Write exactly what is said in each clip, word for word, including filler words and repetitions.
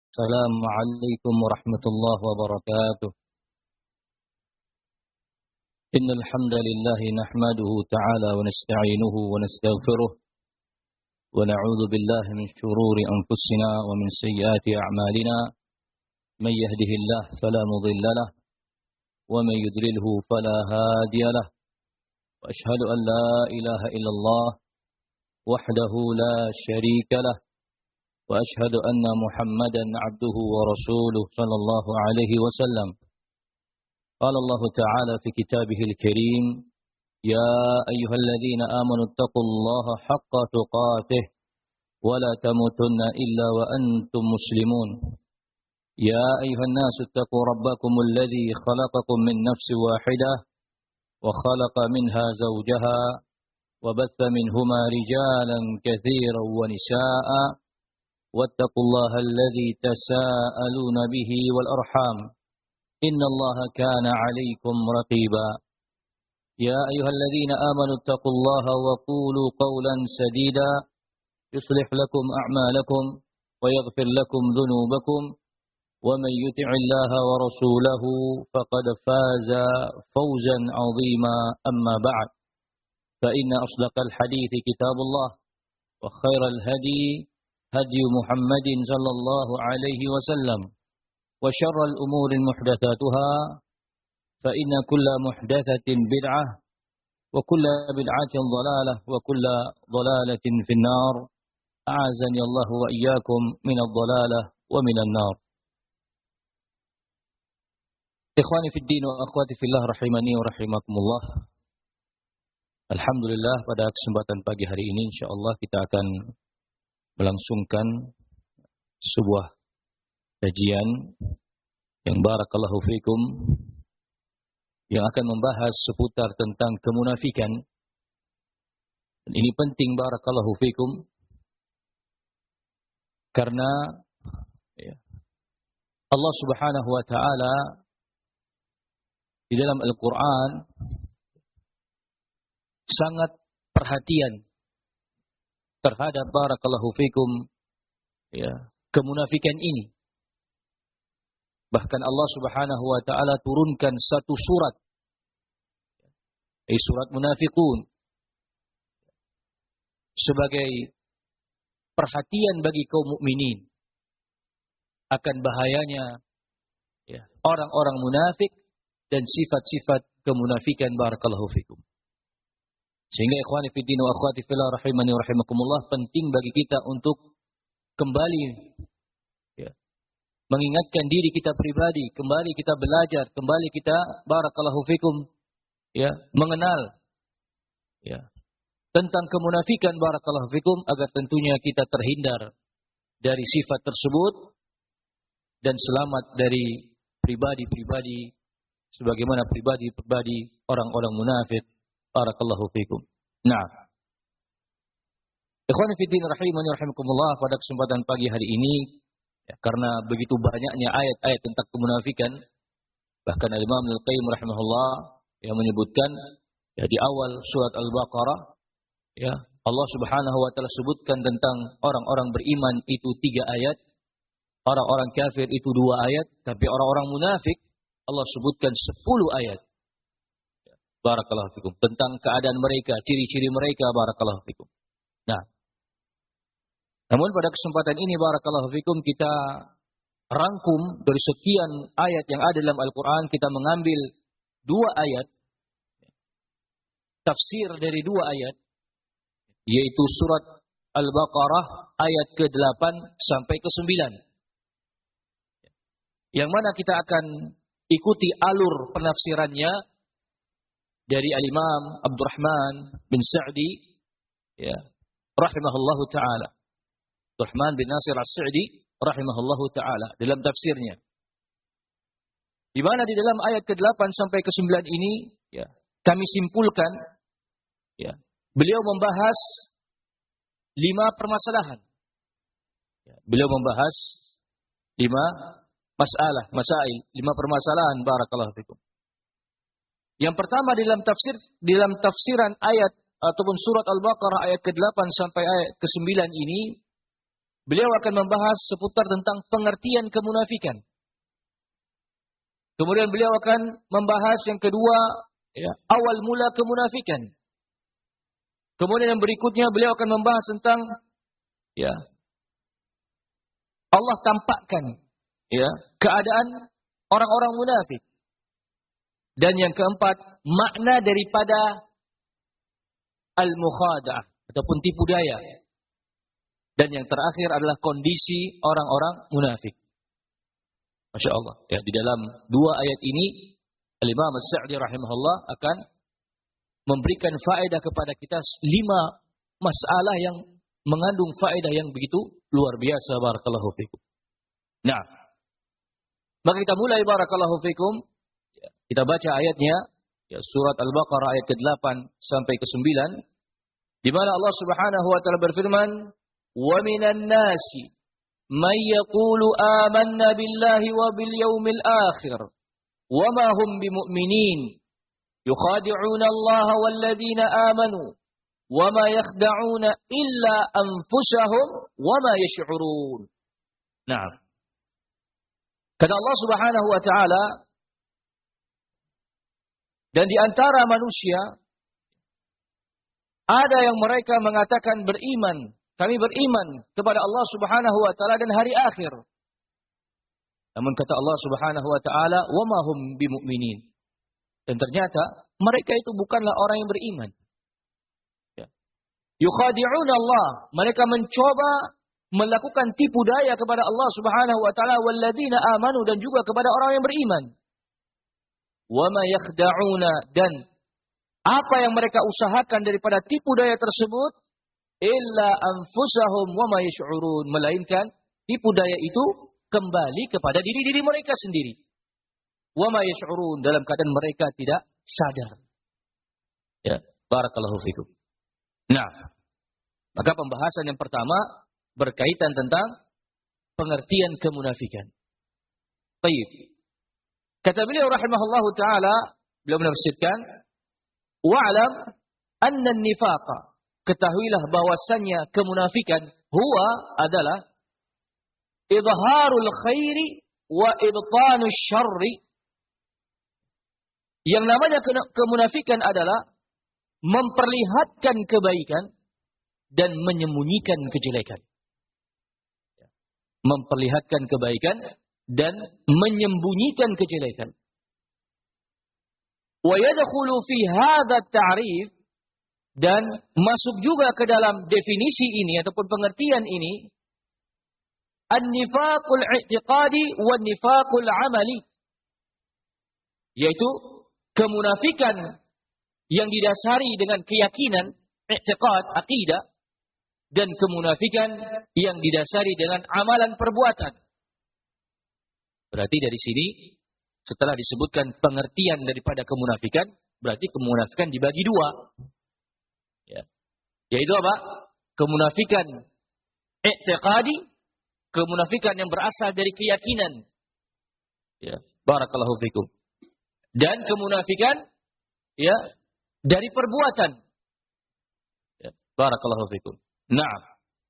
السلام عليكم ورحمة الله وبركاته. إن الحمد لله نحمده تعالى ونستعينه ونستغفره ونعوذ بالله من شرور أنفسنا ومن سيئات أعمالنا. من يهده الله فلا مضل له ومن يضلله فلا هادي له. وأشهد أن لا إله إلا الله وحده لا شريك له وأشهد أن محمدا عبده ورسوله صلى الله عليه وسلم. قال الله تعالى في كتابه الكريم: يا أيها الذين آمنوا اتقوا الله حق تقاته ولا تموتن إلا وأنتم مسلمون. يا أيها الناس اتقوا ربكم الذي خلقكم من نفس واحدة وخلق منها زوجها وبث منهما رجالا كثيرا ونساء واتقوا الله الذي تساءلون به والأرحام إن الله كان عليكم رقيبا. يا أيها الذين آمنوا اتقوا الله وقولوا قولا سديدا يصلح لكم أعمالكم ويغفر لكم ذنوبكم ومن يطع الله ورسوله فقد فاز فوزا عظيما. أما بعد، فإن أصدق الحديث كتاب الله وخير الهدي هدي محمد صلى الله عليه وسلم وشر الأمور محدثاتها فإن كل محدثة بدعة وكل بدعة ضلالة وكل ضلالة في النار. أعاذني الله وإياكم من الضلالة ومن النار. Ikhwani fid din wa akhwati fillah rahimani wa rahimakumullah. Alhamdulillah, pada kesempatan pagi hari ini insyaallah kita akan melangsungkan sebuah kajian yang barakallahu fikum yang akan membahas seputar tentang kemunafikan. Dan ini penting barakallahu fikum karena ya, Allah Subhanahu wa taala di dalam Al-Qur'an sangat perhatian terhadap barakallahu fikum ya, kemunafikan ini. Bahkan Allah Subhanahu wa taala turunkan satu surat, yaitu surat Munafiqun, sebagai perhatian bagi kaum mukminin akan bahayanya ya, orang-orang munafik dan sifat-sifat kemunafikan barakallahu fikum. Sehingga ikhwani fiddin wa akhwati fillah rahimani wa rahimakumullah, penting bagi kita untuk kembali ya, mengingatkan diri kita pribadi, kembali kita belajar, kembali kita barakallahu fikum ya, mengenal ya, tentang kemunafikan barakallahu fikum agar tentunya kita terhindar dari sifat tersebut dan selamat dari pribadi-pribadi sebagaimana pribadi-pribadi orang-orang munafik. Barakallahu fikum. Nah, ikhwan fillah rahimani rahimakumullah, pada kesempatan pagi hari ini ya, karena begitu banyaknya ayat-ayat tentang kemunafikan, bahkan Imam Al-Qayyim rahimahullah yang menyebutkan ya, di awal surat Al-Baqarah ya, Allah Subhanahu wa taala sebutkan tentang orang-orang beriman itu tiga ayat, orang-orang kafir itu dua ayat, tapi orang-orang munafik Allah sebutkan sepuluh ayat. Barakallahu fikum, tentang keadaan mereka, ciri-ciri mereka barakallahu fikum. Nah, namun pada kesempatan ini barakallahu fikum kita rangkum dari sekian ayat yang ada dalam Al-Qur'an, kita mengambil dua ayat tafsir dari dua ayat, yaitu surat Al-Baqarah ayat ke delapan sampai ke sembilan. Yang mana kita akan ikuti alur penafsirannya dari Al-Imam Abdurrahman bin Sa'di ya, rahimahullahu taala. Abdurrahman bin Nasir As-Sa'di rahimahullahu taala dalam tafsirnya. Di mana di dalam ayat ke delapan sampai ke sembilan ini ya, kami simpulkan ya, beliau membahas lima permasalahan. Ya, beliau membahas lima masalah, masail, lima permasalahan barakallahu fikum. Yang pertama di dalam tafsir, di dalam tafsiran ayat ataupun surat Al-Baqarah ayat ke delapan sampai ayat ke sembilan ini, beliau akan membahas seputar tentang pengertian kemunafikan. Kemudian beliau akan membahas yang kedua, ya, awal mula kemunafikan. Kemudian yang berikutnya beliau akan membahas tentang, ya, Allah tampakkan, ya, keadaan orang-orang munafik. Dan yang keempat, makna daripada al-mukhada'ah ataupun tipu daya. Dan yang terakhir adalah kondisi orang-orang munafik. Masya Allah. Ya, di dalam dua ayat ini, Al-Imam As-Sa'di rahimahullah akan memberikan faedah kepada kita lima masalah yang mengandung faedah yang begitu luar biasa. Barakallahu fikum. Nah, maka kita mulai. Barakallahu fikum. Ya, kita baca ayatnya, ya, surat Al-Baqarah ayat ke-delapan sampai ke-sembilan, di mana Allah Subhanahu wa taala berfirman, "Wa minan nasi man yaqulu amanna billahi wa bil yaumil akhir wa ma hum bimu'minin yukhadi'una Allah wal ladzina amanu wa ma yakhda'una illa anfusahum wa ma yash'urun." Nah, kata Allah Subhanahu wa taala, dan di antara manusia ada yang mereka mengatakan beriman, kami beriman kepada Allah Subhanahu wa taala dan hari akhir. Namun kata Allah Subhanahu wa taala, "Wa ma hum bimu'minin." Dan ternyata mereka itu bukanlah orang yang beriman. Ya. Yukhadi'una Allah, mereka mencoba melakukan tipu daya kepada Allah Subhanahu wa taala, walladzina amanu, dan juga kepada orang yang beriman. Wa ma yakhda'una, dan apa yang mereka usahakan daripada tipu daya tersebut, illa anfusahum wa ma yash'urun, melainkan tipu daya itu kembali kepada diri-diri mereka sendiri. Wa ma yash'urun, dalam keadaan mereka tidak sadar. Ya, barakallahu fikum. Nah, maka pembahasan yang pertama berkaitan tentang pengertian kemunafikan. Baik. Kata beliau rahimahullahu taala, beliau menafsirkan, wa'lam anna an-nifaqa, ketahuilah bahwasannya kemunafikan, huwa adalah idharul khairi wa ibtanus syarri. Yang namanya kemunafikan adalah memperlihatkan kebaikan dan menyembunyikan kejelekan. Memperlihatkan kebaikan dan menyembunyikan kejelekan. Wa yadkhulu fi hadha at-ta'rif, dan masuk juga ke dalam definisi ini ataupun pengertian ini, an-nifaqul i'tiqadi wan nifaqul 'amali, yaitu kemunafikan yang didasari dengan keyakinan, i'tiqad, akidah, dan kemunafikan yang didasari dengan amalan perbuatan. Berarti dari sini, setelah disebutkan pengertian daripada kemunafikan, berarti kemunafikan dibagi dua. Ya. Yaitu apa? Kemunafikan i'tiqadi, kemunafikan yang berasal dari keyakinan. Ya, barakallahu fikum. Dan kemunafikan, ya, dari perbuatan. Ya, barakallahu fikum. Nah.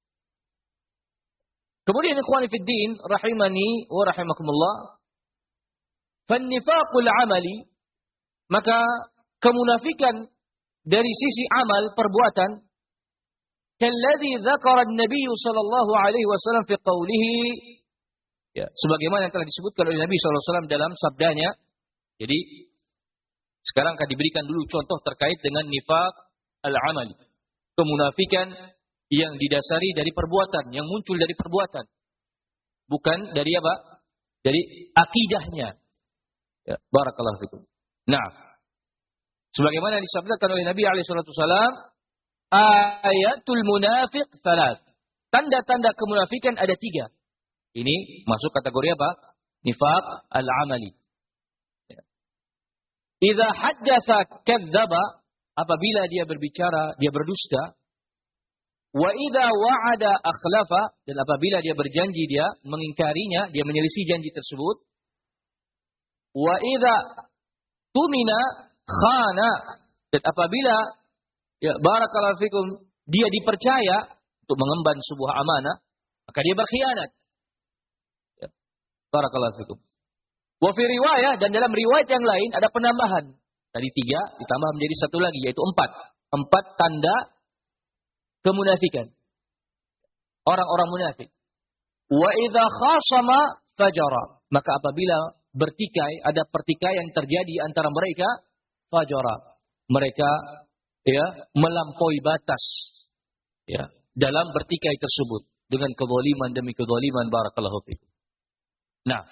Kemudian ikhwani fid din rahimani wa rahimakumullah, fannifaqul amali, maka kemunafikan dari sisi amal perbuatan, kalladzi dzakara an-nabiy sallallahu alaihi wasallam fi qawlihi, ya, sebagaimana yang telah disebutkan oleh Nabi sallallahu alaihi wasallam dalam sabdanya. Jadi sekarang akan diberikan dulu contoh terkait dengan nifaq al-amali, kemunafikan yang didasari dari perbuatan, yang muncul dari perbuatan, bukan dari apa? Dari akidahnya. Ya, barakallahu fikum. Nah, sebagaimana disabdakan oleh Nabi alaihi salatu wasallam, ayatul munafiq salat. Tanda-tanda kemunafikan ada tiga. Ini masuk kategori apa? Nifaq al-amali. Ya. Idza haddatsa kadzdzaba, apabila dia berbicara dia berdusta. Wa idza wa'ada akhlafa, dan apabila dia berjanji dia mengingkarinya, dia menyelisih janji tersebut. Wa idza tumina khana, dan apabila, ya, barakallahu fikum, dia dipercaya untuk mengemban sebuah amanah maka dia berkhianat. Ya. Barakallahu fikum. Wa fi riwayah, dan dalam riwayat yang lain ada penambahan. Tadi tiga ditambah menjadi satu lagi, yaitu empat. Empat tanda kemunafikan. Orang-orang munafik. Wa idza khasama fajara. Maka apabila bertikai, ada pertikaian terjadi antara mereka, fajara. Mereka ya melampaui batas ya dalam bertikai tersebut dengan kezaliman demi kezaliman. Barakallahu fikum. Nah,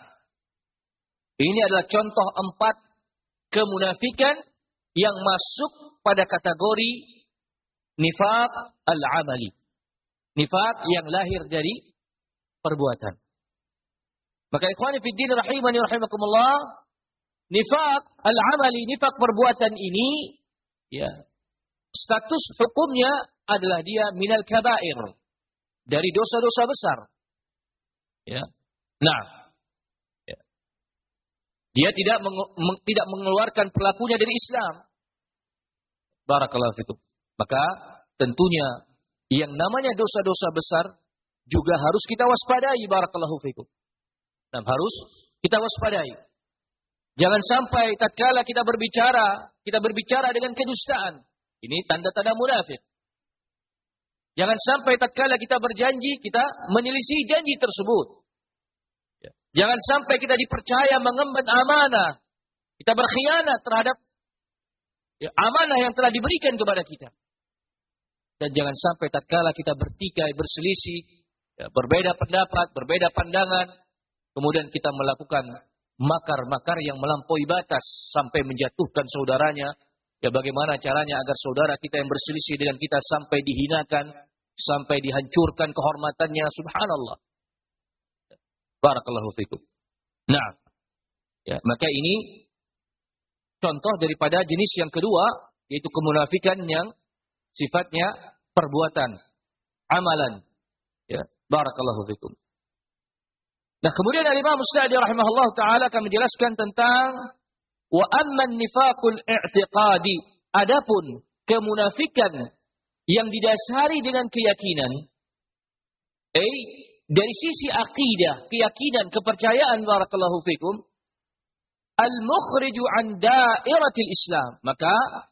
ini adalah contoh empat kemunafikan yang masuk pada kategori nifaq al-amali. Nifaq yang lahir dari perbuatan. Maka ikhwani fi din rahimani rahimakumullah, nifaq al-amali, nifaq perbuatan ini ya status hukumnya adalah dia minal kabair, dari dosa-dosa besar. Ya. Nah, ya. Dia tidak meng, meng, tidak mengeluarkan pelakunya dari Islam. Barakallahu fikum. Maka tentunya yang namanya dosa-dosa besar juga harus kita waspadai. Barakallahu fikum. Nah, harus kita waspadai. Jangan sampai tatkala kita berbicara, kita berbicara dengan kedustaan. Ini tanda-tanda munafik. Jangan sampai tatkala kita berjanji, kita menyelisih janji tersebut. Ya. Jangan sampai kita dipercaya mengemban amanah, kita berkhianat terhadap ya, amanah yang telah diberikan kepada kita. Dan jangan sampai tatkala kita bertikai, berselisih, ya, berbeda pendapat, berbeda pandangan, kemudian kita melakukan makar-makar yang melampaui batas sampai menjatuhkan saudaranya. Ya, bagaimana caranya agar saudara kita yang berselisih dengan kita sampai dihinakan, sampai dihancurkan kehormatannya, subhanallah. Barakallahu fikum. Nah, ya, maka ini contoh daripada jenis yang kedua, yaitu kemunafikan yang sifatnya perbuatan, amalan. Ya, barakallahu fikum. Nah, kemudian Al-Imam As-Sa'di rahimahullah ta'ala akan menjelaskan tentang wa amman nifaqul i'tiqadi. Adapun kemunafikan yang didasari dengan keyakinan, eh dari sisi akidah, keyakinan, kepercayaan, barakallahu fikum, al-mukhriju an dairatil Islam. Maka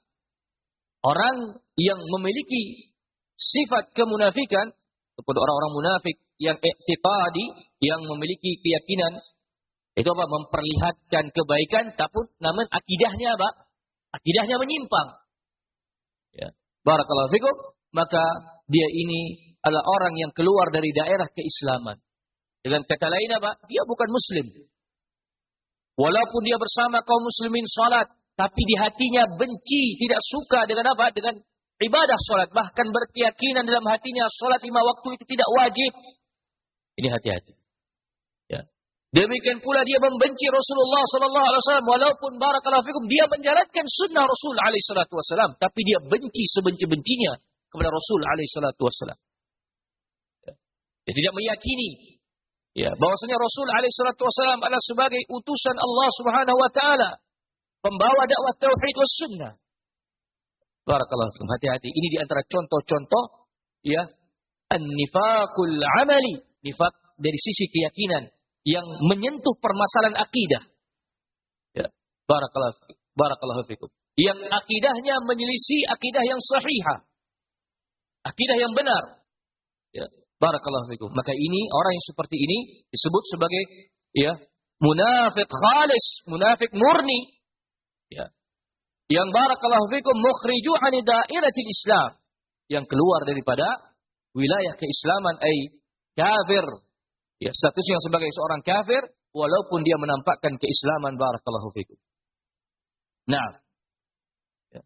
orang yang memiliki sifat kemunafikan, ataupun orang-orang munafik yang i'tiqadi, yang memiliki keyakinan, itu apa? Memperlihatkan kebaikan, tapi namun akidahnya apa? Akidahnya menyimpang. Ya. Barakallahu fikum. Maka dia ini adalah orang yang keluar dari daerah keislaman. Dengan kata lain apa? Dia bukan muslim. Walaupun dia bersama kaum muslimin salat, tapi di hatinya benci, tidak suka dengan apa? Dengan ibadah salat. Bahkan berkeyakinan dalam hatinya salat lima waktu itu tidak wajib. Ini hati-hati. Ya. Demikian pula dia membenci Rasulullah sallallahu alaihi wasallam, walaupun barakallahu fikum dia menjalankan sunnah Rasul alaihi salatu wasallam, tapi dia benci sebenci-bencinya kepada Rasul alaihi salatu wasallam. Ya. Dia tidak meyakini ya bahwasanya Rasul alaihi salatu wasallam adalah sebagai utusan Allah Subhanahu wa taala, pembawa dakwah tauhid was sunnah. Barakallahu fikum. Hati-hati, ini di antara contoh-contoh ya an-nifaqul amali, nifaq dari sisi keyakinan yang menyentuh permasalahan akidah. Ya, barakallahu barakallahu fikum. Yang akidahnya menyelisih akidah yang sahihah. Akidah yang benar. Ya, barakallahu fikum. Maka ini orang yang seperti ini disebut sebagai ya, munafik khalis, munafik murni. Ya. Yang barakallahu fikum mukhriju an dairatil Islam, yang keluar daripada wilayah keislaman, ai kafir. Ya, statusnya sebagai seorang kafir walaupun dia menampakkan keislaman. Barakallahu fikum. Nah. Ya.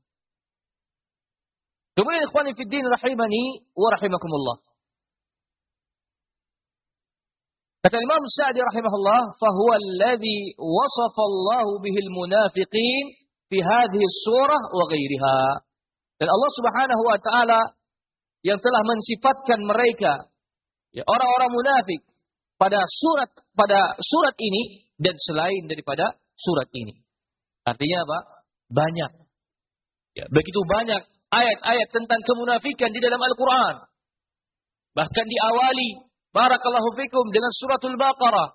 Kemudian ikhwani fid din rahimani wa rahimakumullah. Kata Imam Sa'di rahimahullah, fa huwa alladhi wasafa Allah bihil munafiqin fi hadhihi surah wa ghairiha. Dan Allah Subhanahu wa taala yang telah mensifatkan mereka ya orang-orang munafik pada surat pada surat ini dan selain daripada surat ini. Artinya apa? Banyak. Ya, begitu banyak ayat-ayat tentang kemunafikan di dalam Al-Qur'an. Bahkan diawali Barakallahu fikum dengan suratul Baqarah.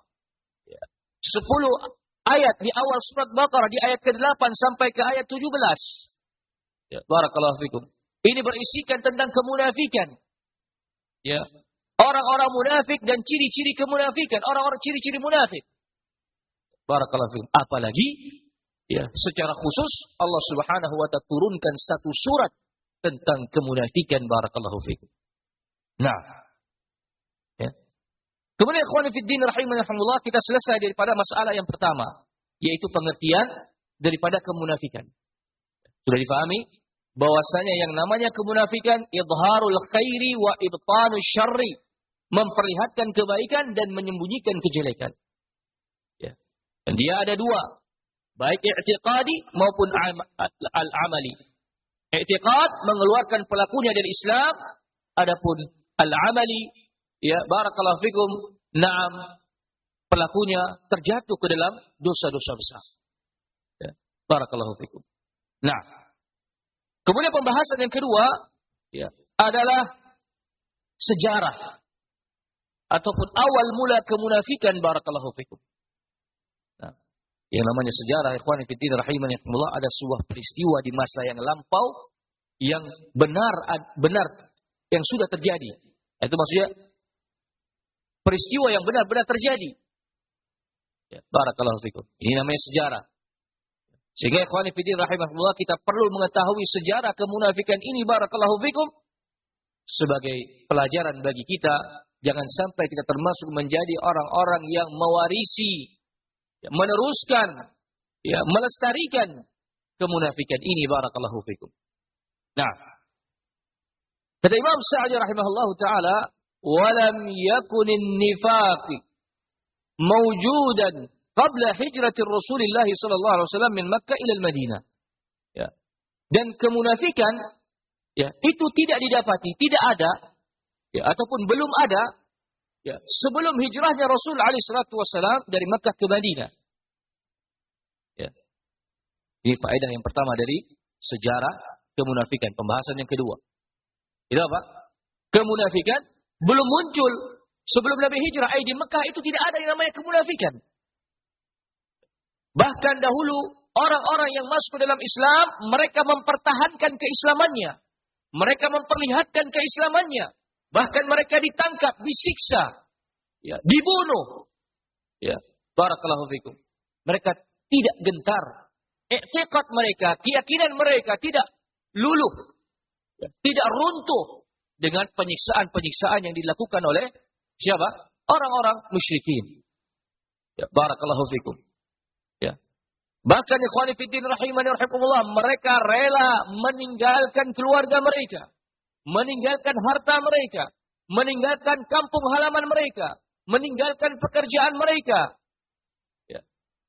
sepuluh ayat di awal surat Baqarah di ayat ke-delapan sampai ke ayat tujuh belas. Ya, barakallahu fikum. Ini berisikan tentang kemunafikan. Ya. Orang-orang munafik dan ciri-ciri kemunafikan, orang-orang ciri-ciri munafik. Barakallahu fikum. Apalagi ya, secara khusus Allah Subhanahu wa taala turunkan satu surat tentang kemunafikan, barakallahu fikum. Nah, ya. Kemudian ikhwan fillah rahimakumullah, kita selesai daripada masalah yang pertama, yaitu pengertian daripada kemunafikan. Sudah difahami bahwasanya yang namanya kemunafikan idharul khairi wa ibtanus syarri, memperlihatkan kebaikan dan menyembunyikan kejelekan. Ya. Dan dia ada dua, baik i'tiqadi maupun al-amali. I'tiqad mengeluarkan pelakunya dari Islam, adapun al-amali, ya barakallahu fikum, na'am, pelakunya terjatuh ke dalam dosa-dosa besar. Ya, barakallahu fikum. Nah, kemudian pembahasan yang kedua ya, adalah sejarah ataupun awal mula kemunafikan, barakallahu fikum. Nah, yang namanya sejarah, ikhwan fillah rahimakumullah, ada sebuah peristiwa di masa yang lampau yang benar benar yang sudah terjadi. Itu maksudnya peristiwa yang benar-benar terjadi. Ya, barakallahu fikum. Ini namanya sejarah. Sehingga ikhwan fillah rahimakumullah, kita perlu mengetahui sejarah kemunafikan ini, barakallahu fikum, sebagai pelajaran bagi kita. Jangan sampai kita termasuk menjadi orang-orang yang mewarisi, ya, meneruskan, ya, melestarikan kemunafikan ini, barakallahu fikum. Nah, kata Imam Sa'di rahimahullahu taala, "Walam yakunin nifaqi mawjudan qabla hijrati Rasulillah sallallahu alaihi wasallam min Makkah ila Madinah." Ya. Dan kemunafikan ya, itu tidak didapati, tidak ada, ya, ataupun belum ada ya, sebelum hijrahnya Rasul alaihi salatu wasallam dari Makkah ke Madinah. Ya. Ini faedah yang pertama dari sejarah kemunafikan. Pembahasan yang kedua. Itu apa? Kemunafikan belum muncul sebelum Nabi hijrah. Ay, di Mekah itu tidak ada yang namanya kemunafikan. Bahkan dahulu orang-orang yang masuk ke dalam Islam, mereka mempertahankan keislamannya. Mereka memperlihatkan keislamannya. Bahkan mereka ditangkap, disiksa, ya, dibunuh. Ya, barakallahu fikum. Mereka tidak gentar. I'tiqad mereka, keyakinan mereka tidak luluh, ya, tidak runtuh dengan penyiksaan-penyiksaan yang dilakukan oleh siapa? Orang-orang musyrikin. Ya, barakallahu fikum. Ya. Bahkan ikhwani fillah rahimani rahimakumullah, mereka rela meninggalkan keluarga mereka, meninggalkan harta mereka, meninggalkan kampung halaman mereka, meninggalkan pekerjaan mereka. Ya.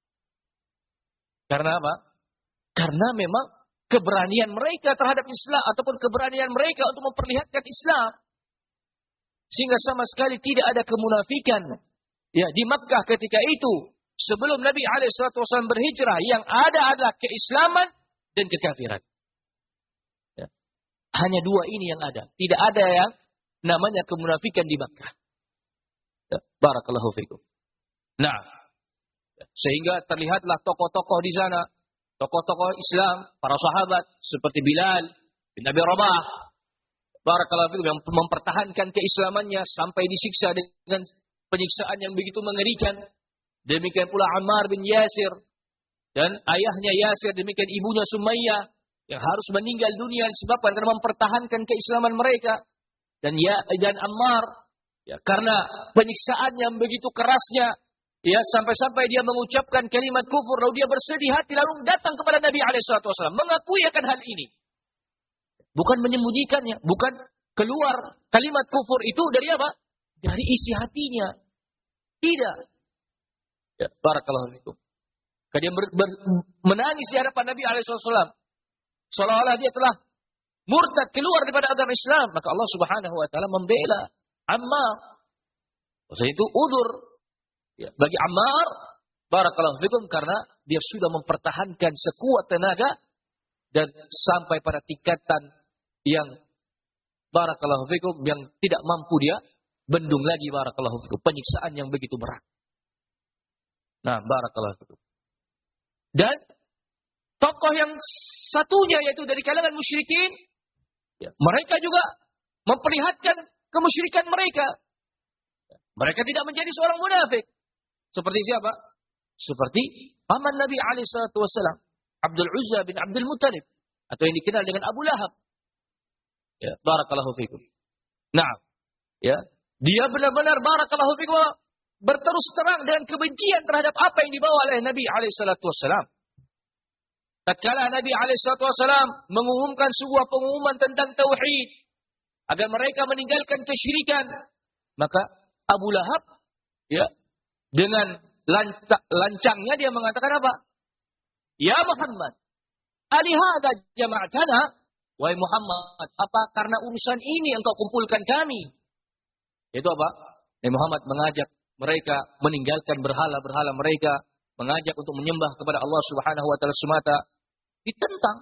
Karena apa? Karena memang keberanian mereka terhadap Islam ataupun keberanian mereka untuk memperlihatkan Islam. Sehingga sama sekali tidak ada kemunafikan ya di Makkah ketika itu. Sebelum Nabi alaihi salatu wasallam berhijrah, yang ada adalah keislaman dan kekafiran. Ya. Hanya dua ini yang ada. Tidak ada yang namanya kemunafikan di Makkah. Ya. Barakallahu fikum. Nah, sehingga terlihatlah tokoh-tokoh di sana, tokoh-tokoh Islam, para sahabat seperti Bilal bin Abi Rabah, barakallahu fikum, yang mempertahankan keislamannya sampai disiksa dengan penyiksaan yang begitu mengerikan. Demikian pula Ammar bin Yasir dan ayahnya Yasir, demikian ibunya Sumayyah yang harus meninggal dunia disebabkan karena mempertahankan keislaman mereka. Dan ya dan Ammar ya karena penyiksaan yang begitu kerasnya, ya sampai-sampai dia mengucapkan kalimat kufur, lalu dia bersedih hati lalu datang kepada Nabi alaihi salatu wasallam mengakui akan hal ini. Bukan menyembunyikannya, bukan keluar kalimat kufur itu dari apa? Dari isi hatinya. Tidak. Ya, barakallahu fikum. Dia ber, ber, menangis di hadapan Nabi alaihi wasallam. Seolah-olah dia telah murtad keluar daripada agama Islam. Maka Allah Subhanahu wa taala membela Ammar. Maksudnya itu uzur ya, bagi Ammar, barakallahu fikum, karena dia sudah mempertahankan sekuat tenaga dan sampai pada tingkatan yang barakallahu fikum yang tidak mampu dia bendung lagi barakallahu fikum penyiksaan yang begitu berat. Nah, barakallahu fikum. Dan tokoh yang satunya yaitu dari kalangan musyrikin, ya, mereka juga memperlihatkan kemusyrikan mereka. Mereka tidak menjadi seorang munafik. Seperti siapa? Seperti paman Nabi alaihi salatu wasallam, Abdul Uzza bin Abdul Muttalib, atau yang dikenal dengan Abu Lahab. Ya, barakallahu fikum. Nah, ya, dia benar-benar barakallahu fikum berterus terang dengan kebencian terhadap apa yang dibawa oleh Nabi alaihi salatu wasallam. Tatkala Nabi alaihi salatu wasallam mengumumkan sebuah pengumuman tentang tauhid agar mereka meninggalkan kesyirikan, maka Abu Lahab, ya, dengan lanca, lancangnya dia mengatakan apa? Ya Muhammad, alihada jama'atana, wahai Muhammad, apa karena urusan ini engkau kumpulkan kami? Itu apa? Nabi Muhammad mengajak mereka meninggalkan berhala-berhala mereka, mengajak untuk menyembah kepada Allah Subhanahu wa taala semata, ditentang.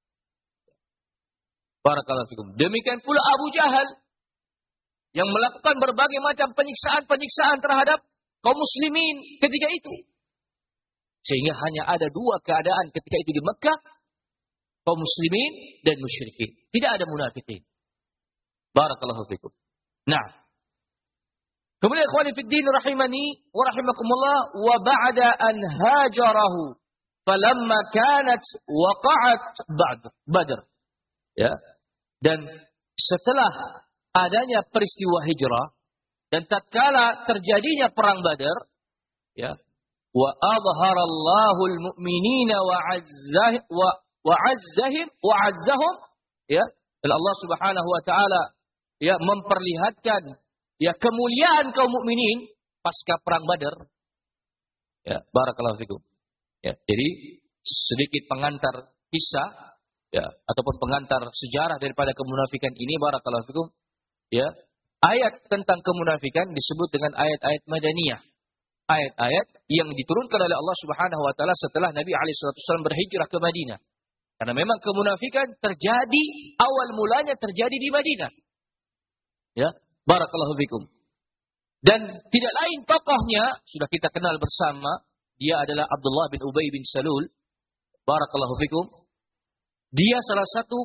Barakallahu fikum. Demikian pula Abu Jahal yang melakukan berbagai macam penyiksaan-penyiksaan terhadap kaum muslimin ketika itu. Sehingga hanya ada dua keadaan ketika itu di Mekah, kaum muslimin dan musyrikin. Tidak ada munafikin. Barakallahu fikum. Nah, kemudian ikhwani fid din rahimani wa rahimakumullah, wa ba'da an hajarahu falamma kanat waqa'at ba'd Badr. Ya. Dan setelah adanya peristiwa hijrah dan tatkala terjadinya perang Badar, ya, wa adharallahu almu'minina wa azzah wa wa azzahim wa azzahum, ya, dan Allah Subhanahu wa taala, ya, memperlihatkan, ya, kemuliaan kaum mukminin pasca perang Badar. Ya, barakallahu fikum. Ya, jadi sedikit pengantar kisah, ya, ataupun pengantar sejarah daripada kemunafikan ini, barakallahu fikum. Ya, ayat tentang kemunafikan disebut dengan ayat-ayat Madaniyah. Ayat-ayat yang diturunkan oleh Allah Subhanahu wa taala setelah Nabi alaihi wasallam berhijrah ke Madinah. Karena memang kemunafikan terjadi, awal mulanya terjadi di Madinah. Ya, barakallahu fikum. Dan tidak lain tokohnya sudah kita kenal bersama, dia adalah Abdullah bin Ubay bin Salul. Barakallahu fikum. Dia salah satu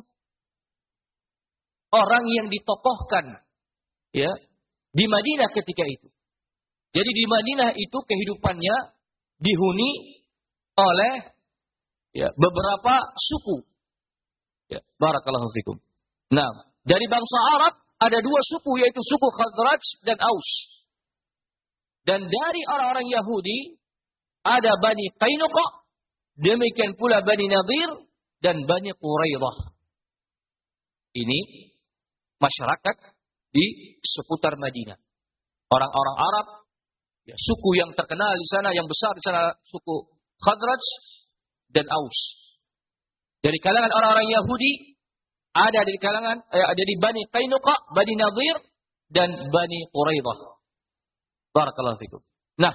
orang yang ditokohkan, ya, di Madinah ketika itu. Jadi di Madinah itu kehidupannya dihuni oleh, ya, beberapa suku. Ya, barakallahu fikum. Nah, dari bangsa Arab ada dua suku, yaitu suku Khazraj dan Aus. Dan dari orang-orang Yahudi ada Bani Qainuqa, demikian pula Bani Nadir dan Bani Quraidah. Ini masyarakat di seputar Madinah. Orang-orang Arab, ya, suku yang terkenal di sana, yang besar di sana, suku Khazraj dan Aus. Dari kalangan orang-orang Yahudi ada dari kalangan eh, ada di Bani Qainuqa, Bani Nadir dan Bani Quraidah. Barakallahu fikum. Nah,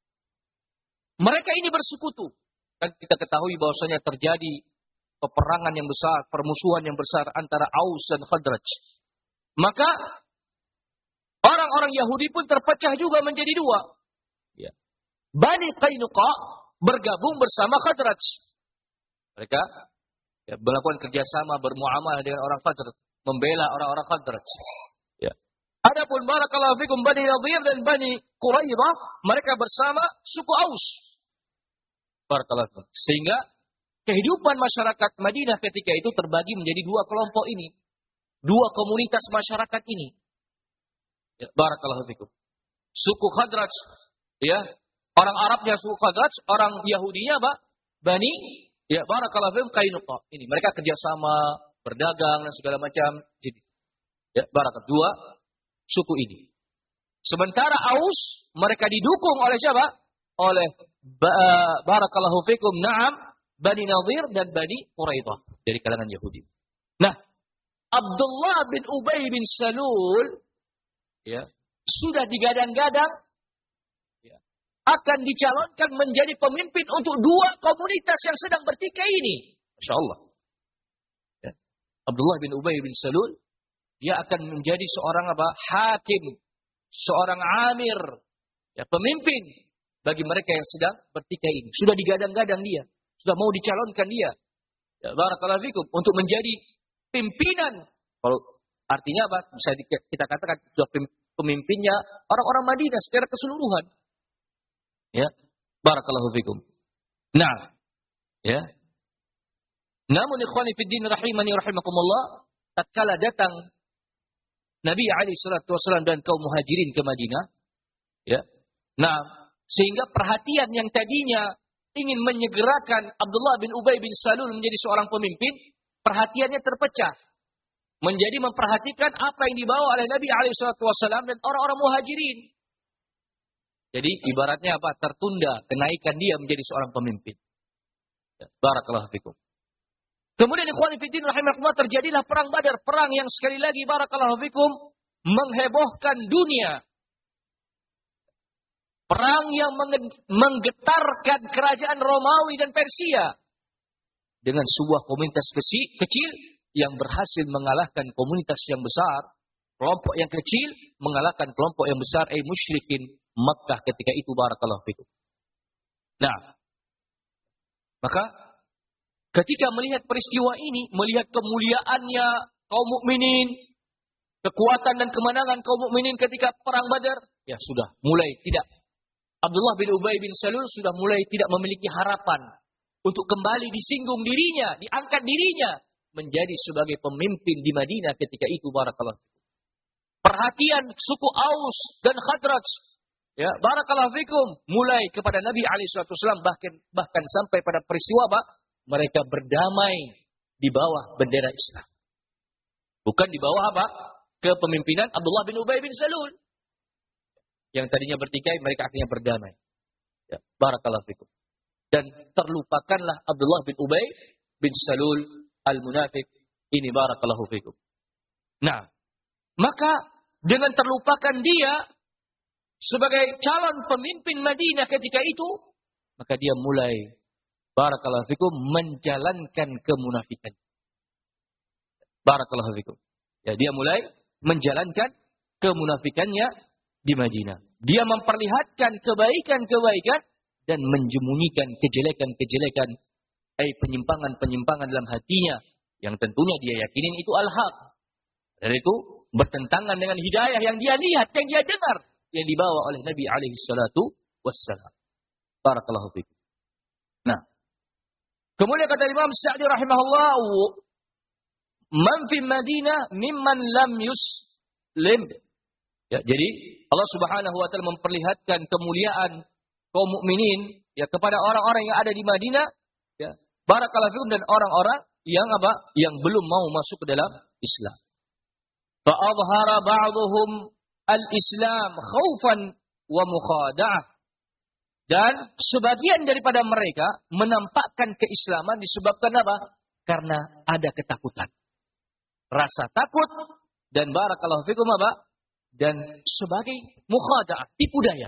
mereka ini bersekutu. Dan kita ketahui bahwasanya terjadi peperangan yang besar, permusuhan yang besar antara Aus dan Khazraj. Maka orang-orang Yahudi pun terpecah juga menjadi dua. Ya. Bani Qainuqa bergabung bersama Khazraj. Mereka, ya, melakukan kerjasama, bermuamalah dengan orang Khazraj, membela orang-orang Khazraj. Ya. Adapun barakallahu fikum Bani Nadir dan Bani Quraidah, mereka bersama suku Aus. Barakallahu fikum. Sehingga kehidupan masyarakat Madinah ketika itu terbagi menjadi dua kelompok ini. Dua komunitas masyarakat ini. Ya, barakallahu fikum. Suku Khazraj, ya, orang Arabnya suku Khazraj, orang Yahudinya apa? Bani, ya, barakallahu fikum Qainuqa. Ini mereka kerjasama, berdagang dan segala macam. Jadi, ya, barakallahu, dua suku ini. Sementara Aus, mereka didukung oleh siapa? Oleh barakallahu fikum, na'am, Bani Nadir dan Bani Quraidah dari kalangan Yahudi. Nah, Abdullah bin Ubay bin Salul, ya, sudah digadang-gadang, ya, akan dicalonkan menjadi pemimpin untuk dua komunitas yang sedang bertikai ini. Masya Allah. Ya. Abdullah bin Ubay bin Salul, dia akan menjadi seorang apa? Hakim, seorang amir, ya, pemimpin bagi mereka yang sedang bertikai ini. Sudah digadang-gadang dia, sudah mau dicalonkan dia. Ya, barakallahu fikum, untuk menjadi pimpinan. Kalau artinya apa? Bisa kita katakan sudah pemimpinnya orang-orang Madinah secara keseluruhan. Ya, barakallahu fikum. Nah, ya. Namun ikhwani fid din rahimani rahimakumullah, tatkala datang Nabi alaihi salatu wasallam dan kaum muhajirin ke Madinah, ya. Nah, sehingga perhatian yang tadinya ingin menyegerakan Abdullah bin Ubay bin Salul menjadi seorang pemimpin, perhatiannya terpecah. Menjadi memperhatikan apa yang dibawa oleh Nabi alaihi salatu wasallam dan orang-orang muhajirin. Jadi ibaratnya apa? Tertunda kenaikan dia menjadi seorang pemimpin. Ya, barakallahu fikum. Kemudian ikhwan fillah rahimakumullah, terjadilah perang Badar, perang yang sekali lagi barakallahu fikum menghebohkan dunia. Perang yang menggetarkan kerajaan Romawi dan Persia dengan sebuah komunitas kecil yang berhasil mengalahkan komunitas yang besar, kelompok yang kecil mengalahkan kelompok yang besar, ay musyrikin Makkah ketika itu barakallahu fikum. Nah, maka ketika melihat peristiwa ini, melihat kemuliaannya kaum mukminin, kekuatan dan kemenangan kaum mukminin ketika perang Badar, ya sudah mulai tidak. Abdullah bin Ubay bin Salul sudah mulai tidak memiliki harapan untuk kembali disinggung dirinya, diangkat dirinya menjadi sebagai pemimpin di Madinah ketika itu barakallahu. Perhatian suku Aus dan Khadraj, ya barakallahu fikum, mulai kepada Nabi alaihi wasallam, bahkan bahkan sampai pada peristiwa apa? Mereka berdamai di bawah bendera Islam. Bukan di bawah apa? Kepemimpinan Abdullah bin Ubay bin Salul. Yang tadinya bertikai, mereka akhirnya berdamai. Ya, barakallahu fikum. Dan terlupakanlah Abdullah bin Ubay bin Salul al-munafik ini barakallahu fikum. Nah, maka dengan terlupakan dia sebagai calon pemimpin Madinah ketika itu, maka dia mulai barakallahu fikum menjalankan kemunafikan. Barakallahu fikum. Ya, dia mulai menjalankan kemunafikannya di Madinah. Dia memperlihatkan kebaikan-kebaikan dan menjemunyikan kejelekan-kejelekan, eh penyimpangan-penyimpangan dalam hatinya yang tentunya dia yakinin itu al-haq. Dan itu bertentangan dengan hidayah yang dia lihat, yang dia dengar, yang dibawa oleh Nabi alaihi salatu wassalam. Barakallahu fikum. Nah, kemudian kata Imam Sa'di rahimahullah, man fi Madinah mimman lam yuslim. Ya, jadi Allah Subhanahu wa taala memperlihatkan kemuliaan kaum mukminin ya kepada orang-orang yang ada di Madinah, ya. Barakallahu fikum, dan orang-orang yang apa? Yang belum mau masuk ke dalam Islam. Fa adhara ba'dhum al-Islam khaufan wa mukhada'ah. Dan sebagian daripada mereka menampakkan keislaman disebabkan apa? Karena ada ketakutan. Rasa takut dan barakallahu fikum apa? Dan sebagai mukhada'ah, tipu daya.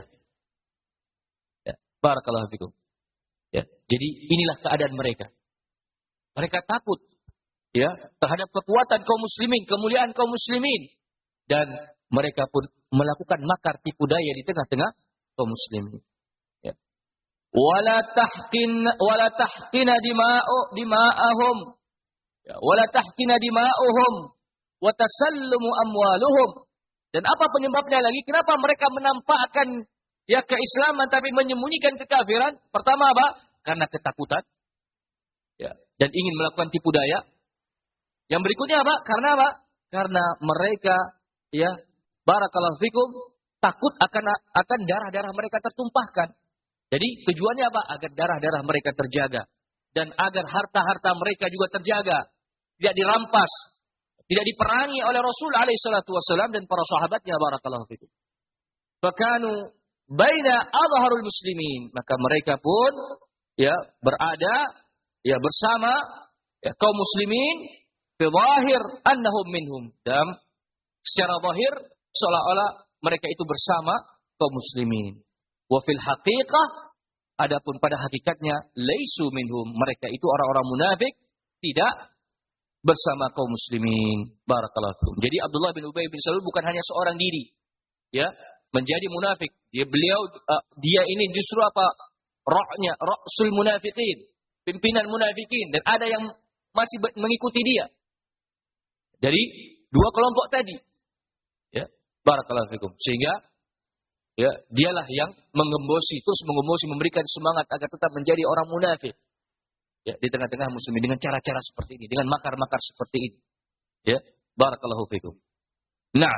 Ya, barakallahu fikum. Ya, jadi inilah keadaan mereka. Mereka takut ya terhadap kekuatan kaum muslimin, kemuliaan kaum muslimin, dan mereka pun melakukan makar tipu daya di tengah-tengah kaum muslimin. Ya. Wala tahqin wala tahqina dima'u dima'ahum. Ya, wala tahqina dima'uhum wa tasallumu amwaluhum. Dan apa penyebabnya lagi? Kenapa mereka menampakkan ya keislaman tapi menyembunyikan kekafiran? Pertama apa? Karena ketakutan. Ya, dan ingin melakukan tipu daya. Yang berikutnya apa? Karena apa? Karena mereka ya barakallahu fikum takut akan akan darah-darah mereka tertumpahkan. Jadi tujuannya apa? Agar darah-darah mereka terjaga dan agar harta-harta mereka juga terjaga, tidak dirampas, tidak diperangi oleh Rasul alaihi salatu wasallam dan para sahabatnya barakallahu fikum. Fakanu baina adharul muslimin, maka mereka pun ya berada ya bersama ya kaum muslimin fi zahir annahum minhum, dan secara zahir seolah-olah mereka itu bersama kaum muslimin. Wa fil haqiqah, adapun pada hakikatnya laisu minhum, mereka itu orang-orang munafik, tidak bersama kaum muslimin. Barakallahu fikum. Jadi Abdullah bin Ubay bin Salul bukan hanya seorang diri, ya, menjadi munafik. Dia beliau uh, dia ini justru apa? Ra'nya, ra'sul munafiqin, pimpinan munafikin, dan ada yang masih mengikuti dia. Dari dua kelompok tadi. Ya, barakallahu fikum. Sehingga ya, dialah yang menggembosi, terus menggembosi, memberikan semangat agar tetap menjadi orang munafik. Ya, di tengah-tengah muslimin dengan cara-cara seperti ini, dengan makar-makar seperti ini. Ya, barakallahu fikum. Nah,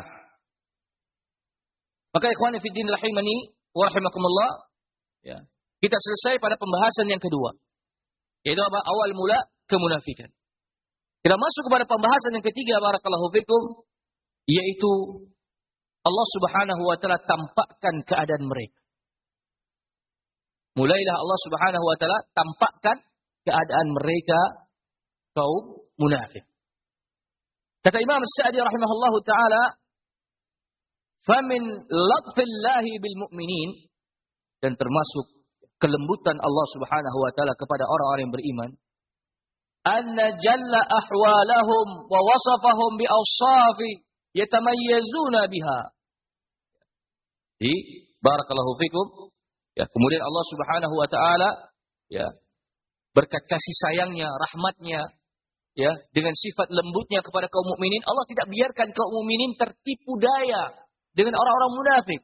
maka ikhwani fi din rahimani wa rahimakumullah, ya. Kita selesai pada pembahasan yang kedua. Yaitu apa? Awal mula kemunafikan. Kita masuk kepada pembahasan yang ketiga, barakallahu fikum, yaitu Allah Subhanahu wa taala tampakkan keadaan mereka. Mulailah Allah Subhanahu wa taala tampakkan keadaan mereka kaum munafik. Kata Imam As-Sa'di rahimahullahu taala, "Famin latfillahi bil mu'minin," dan termasuk kelembutan Allah Subhanahu wa taala kepada orang-orang yang beriman, "anna jalla ahwalahum wa wasafahum bi awsafi yatamayyazuna biha." Di barakallahu fikum, ya, kemudian Allah Subhanahu wa taala ya berkat kasih sayangnya, rahmatnya, ya, dengan sifat lembutnya kepada kaum mukminin, Allah tidak biarkan kaum mukminin tertipu daya dengan orang-orang munafik.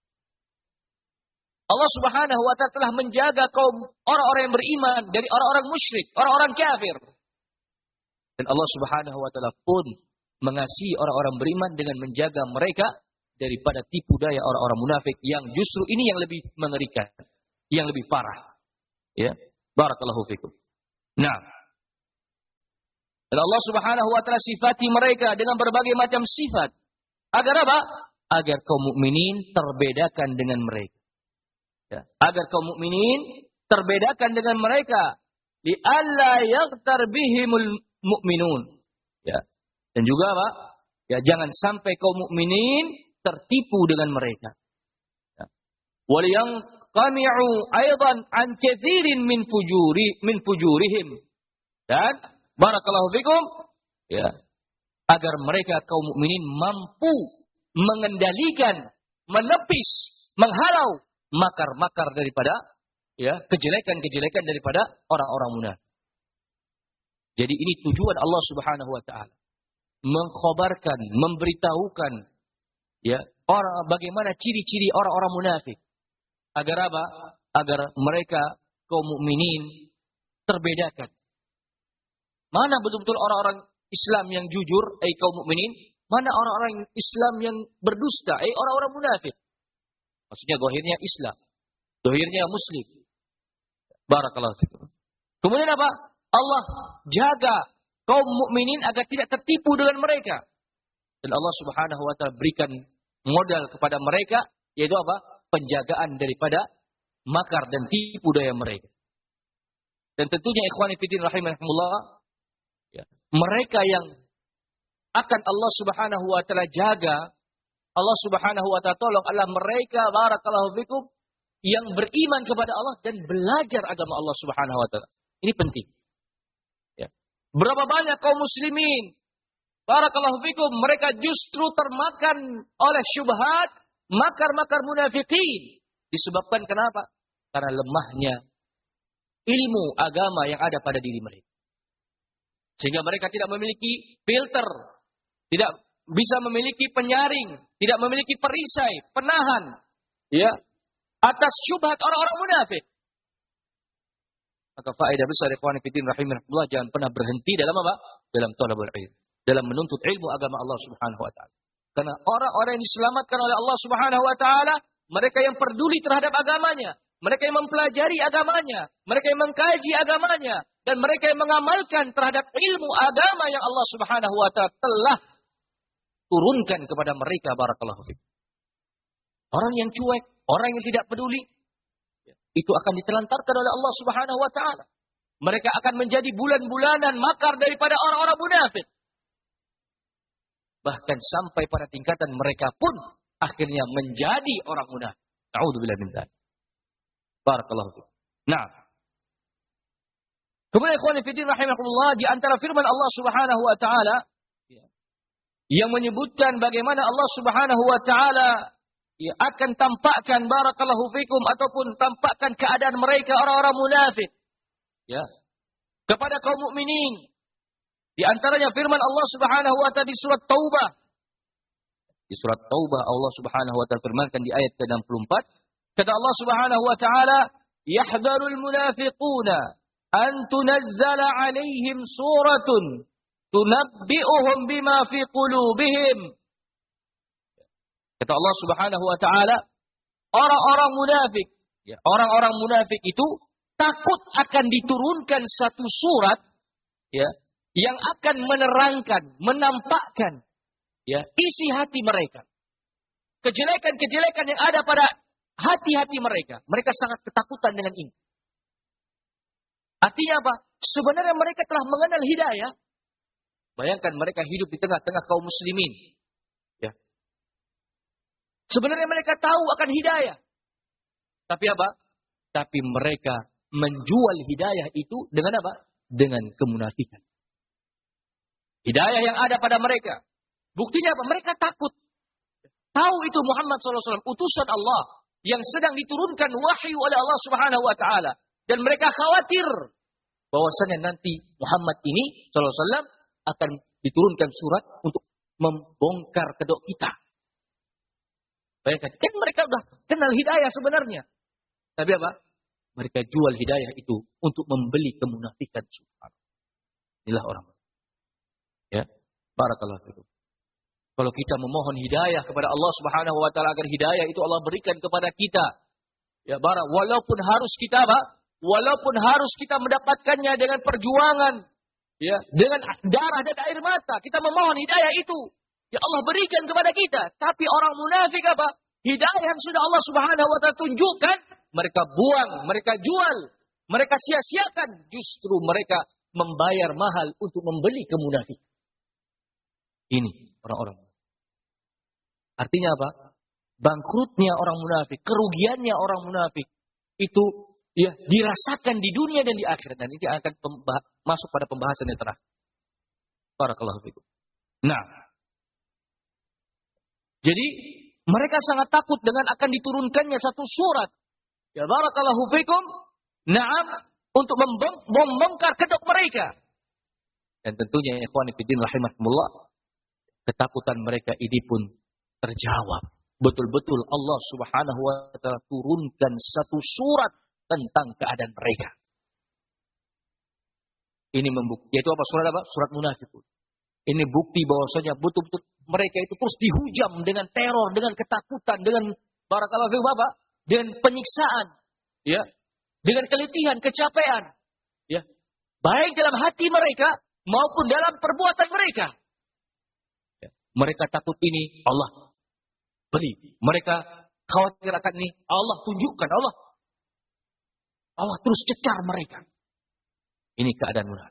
Allah Subhanahu wa taala telah menjaga kaum orang-orang yang beriman dari orang-orang musyrik, orang-orang kafir. Dan Allah Subhanahu wa taala pun mengasihi orang-orang beriman dengan menjaga mereka daripada tipu daya orang-orang munafik yang justru ini yang lebih mengerikan, yang lebih parah. Ya, barakallahu fikum. Nah, dan Allah Subhanahu wa taala sifati mereka dengan berbagai macam sifat. Agar apa? Agar kaum mukminin terbedakan dengan mereka. Ya, agar kaum mukminin terbedakan dengan mereka, li alla yaghtar bihimul mu'minun. Ya. Dan juga apa? Ya, jangan sampai kaum mukminin tertipu dengan mereka. Ya. Wal yanqami'u aidan an katsirin min fujuri min fujurihim. Dan barakallahu fikum, ya, agar mereka kaum mukminin mampu mengendalikan, menepis, menghalau makar-makar daripada ya kejelekan-kejelekan daripada orang-orang munafik. Jadi ini tujuan Allah Subhanahu wa taala, mengkhabarkan, memberitahukan ya orang bagaimana ciri-ciri orang-orang munafik. Agar apa? Agar mereka kaum mukminin terbedakan. Mana betul-betul orang-orang Islam yang jujur, ai kaum mukminin, mana orang-orang Islam yang berdusta, ai orang-orang munafik. Maksudnya zahirnya Islam, zahirnya Muslim. Barakallahu fikum. Kemudian apa? Allah jaga kaum mukminin agar tidak tertipu dengan mereka. Dan Allah Subhanahu wa taala berikan modal kepada mereka, yaitu apa? Penjagaan daripada makar dan tipu daya mereka. Dan tentunya ikhwani fillah rahimahumullah, ya, mereka yang akan Allah Subhanahu wa taala jaga, Allah Subhanahu wa taala tolong adalah mereka, barakallahu fikum, yang beriman kepada Allah dan belajar agama Allah Subhanahu wa taala. Ini penting. Ya. Berapa banyak kaum muslimin, barakallahu fikum, mereka justru termakan oleh syubhat, makar-makar munafikin. Disebabkan kenapa? Karena lemahnya ilmu agama yang ada pada diri mereka. Sehingga mereka tidak memiliki filter, tidak bisa memiliki penyaring, tidak memiliki perisai, penahan, ya, atas syubhat orang-orang munafik. Maka faedah besar ikhwan fillah rahimahullah, jangan pernah berhenti dalam apa? Dalam thalabul ilm, dalam menuntut ilmu agama Allah Subhanahu wa taala. Karena orang-orang yang diselamatkan oleh Allah Subhanahu wa taala, mereka yang peduli terhadap agamanya, mereka yang mempelajari agamanya, mereka yang mengkaji agamanya, dan mereka yang mengamalkan terhadap ilmu agama yang Allah Subhanahu wa taala telah turunkan kepada mereka, barakallahu fikum. Orang yang cuek, orang yang tidak peduli, itu akan ditelantarkan oleh Allah Subhanahu wa taala. Mereka akan menjadi bulan-bulanan makar daripada orang-orang munafik. Bahkan sampai pada tingkatan mereka pun akhirnya menjadi orang munafik. A'udzubillahi min dzalik. Barakallahu fikum. Nah, kemudian ikhwan fillah rahimakumullah, di antara firman Allah Subhanahu wa taala yang menyebutkan bagaimana Allah Subhanahu wa taala ya, akan tampakkan barakallahu fikum ataupun tampakkan keadaan mereka orang-orang munafik ya kepada kaum mukminin. Di antaranya firman Allah Subhanahu wa taala di surat Taubah. Di surat Taubah Allah Subhanahu wa taala firmankan di ayat ke enam puluh empat, kata Allah Subhanahu wa taala, "Yahdharul munafiquna an tunazzala 'alaihim suratun tunabbi'uhum bima fi qulubihim." Kata Allah Subhanahu wa taala, orang-orang munafik, ya, orang-orang munafik itu takut akan diturunkan satu surat ya yang akan menerangkan, menampakkan ya isi hati mereka. Kejelekan-kejelekan yang ada pada hati-hati mereka. Mereka sangat ketakutan dengan ini. Artinya apa? Sebenarnya mereka telah mengenal hidayah. Bayangkan mereka hidup di tengah-tengah kaum muslimin. Ya. Sebenarnya mereka tahu akan hidayah. Tapi apa? Tapi mereka menjual hidayah itu dengan apa? Dengan kemunafikan. Hidayah yang ada pada mereka. Buktinya apa? Mereka takut. Tahu itu Muhammad shallallahu alaihi wasallam, utusan Allah yang sedang diturunkan wahyu oleh Allah Subhanahu wa taala. Dan mereka khawatir bahwasanya nanti Muhammad ini shallallahu alaihi wasallam akan diturunkan surat untuk membongkar kedok kita. Bayangkan, kan mereka sudah kenal hidayah sebenarnya. Tapi apa? Mereka jual hidayah itu untuk membeli kemunafikan. Subhanallah. Inilah orang. Ya, barakallahu fikum. Kalau kita memohon hidayah kepada Allah Subhanahu wa taala agar hidayah itu Allah berikan kepada kita. Ya, barak walaupun harus kita apa? Walaupun harus kita mendapatkannya dengan perjuangan, ya, dengan darah dan air mata, kita memohon hidayah itu. Ya Allah berikan kepada kita. Tapi orang munafik apa? Hidayah yang sudah Allah Subhanahu wa taala tunjukkan, mereka buang, mereka jual, mereka sia-siakan. Justru mereka membayar mahal untuk membeli kemunafikan. Ini orang-orang. Artinya apa? Bangkrutnya orang munafik, kerugiannya orang munafik itu ya dirasakan di dunia dan di akhirat, dan ini akan masuk pada pembahasan yang terakhir. Barakallahu fikum. Nah, jadi mereka sangat takut dengan akan diturunkannya satu surat. Ya barakallahu fikum. Naam, untuk membongkar kedok mereka. Dan tentunya ikhwan fillah rahimakumullah, ketakutan mereka ini pun terjawab. Betul-betul Allah Subhanahu wa taala turunkan satu surat tentang keadaan mereka. Ini membukti, yaitu apa? Surat apa? Surat Munafiqun. Ini bukti bahwasanya betul-betul mereka itu terus dihujam dengan teror, dengan ketakutan, dengan barakallahu fikum apa? Dengan penyiksaan, ya, dengan keletihan, kecapean, ya, baik dalam hati mereka maupun dalam perbuatan mereka. Ya. Mereka takut ini Allah beri, mereka khawatir akan ini Allah tunjukkan, Allah, Allah terus cecar mereka. Ini keadaan munafik.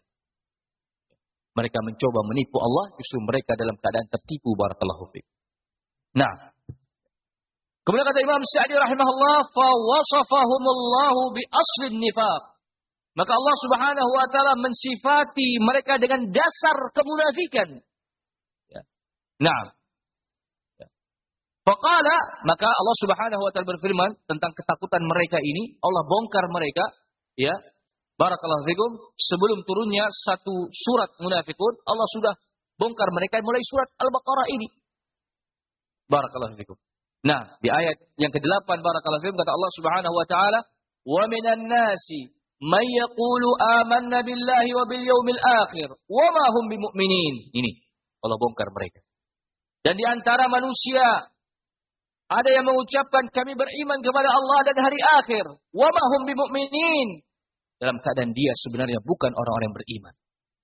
Mereka mencoba menipu Allah, justru mereka dalam keadaan tertipu. Barakallahu fiik. Nah, kemudian kata Imam Sa'di rahimahullah, fa wasafahumullahu bi aslin nifaq. Maka Allah Subhanahu wa taala mensifati mereka dengan dasar kemunafikan. Ya. Nah, ya. Faqala, maka Allah Subhanahu wa taala berfirman tentang ketakutan mereka ini, Allah bongkar mereka, ya. Barakallahu fikum, sebelum turunnya satu surat Munafiqun, Allah sudah bongkar mereka mulai surat Al-Baqarah ini. Barakallahu fikum. Nah, di ayat yang kedelapan barakallahu fikum kata Allah Subhanahu wa taala, "Wa minan nasi may yaqulu amanna billahi wa bil yaumil akhir, wa ma hum bimu'minin." Ini Allah bongkar mereka. Dan di antara manusia ada yang mengucapkan kami beriman kepada Allah dan hari akhir, wa ma hum bimu'minin. Dalam keadaan dia sebenarnya bukan orang-orang yang beriman.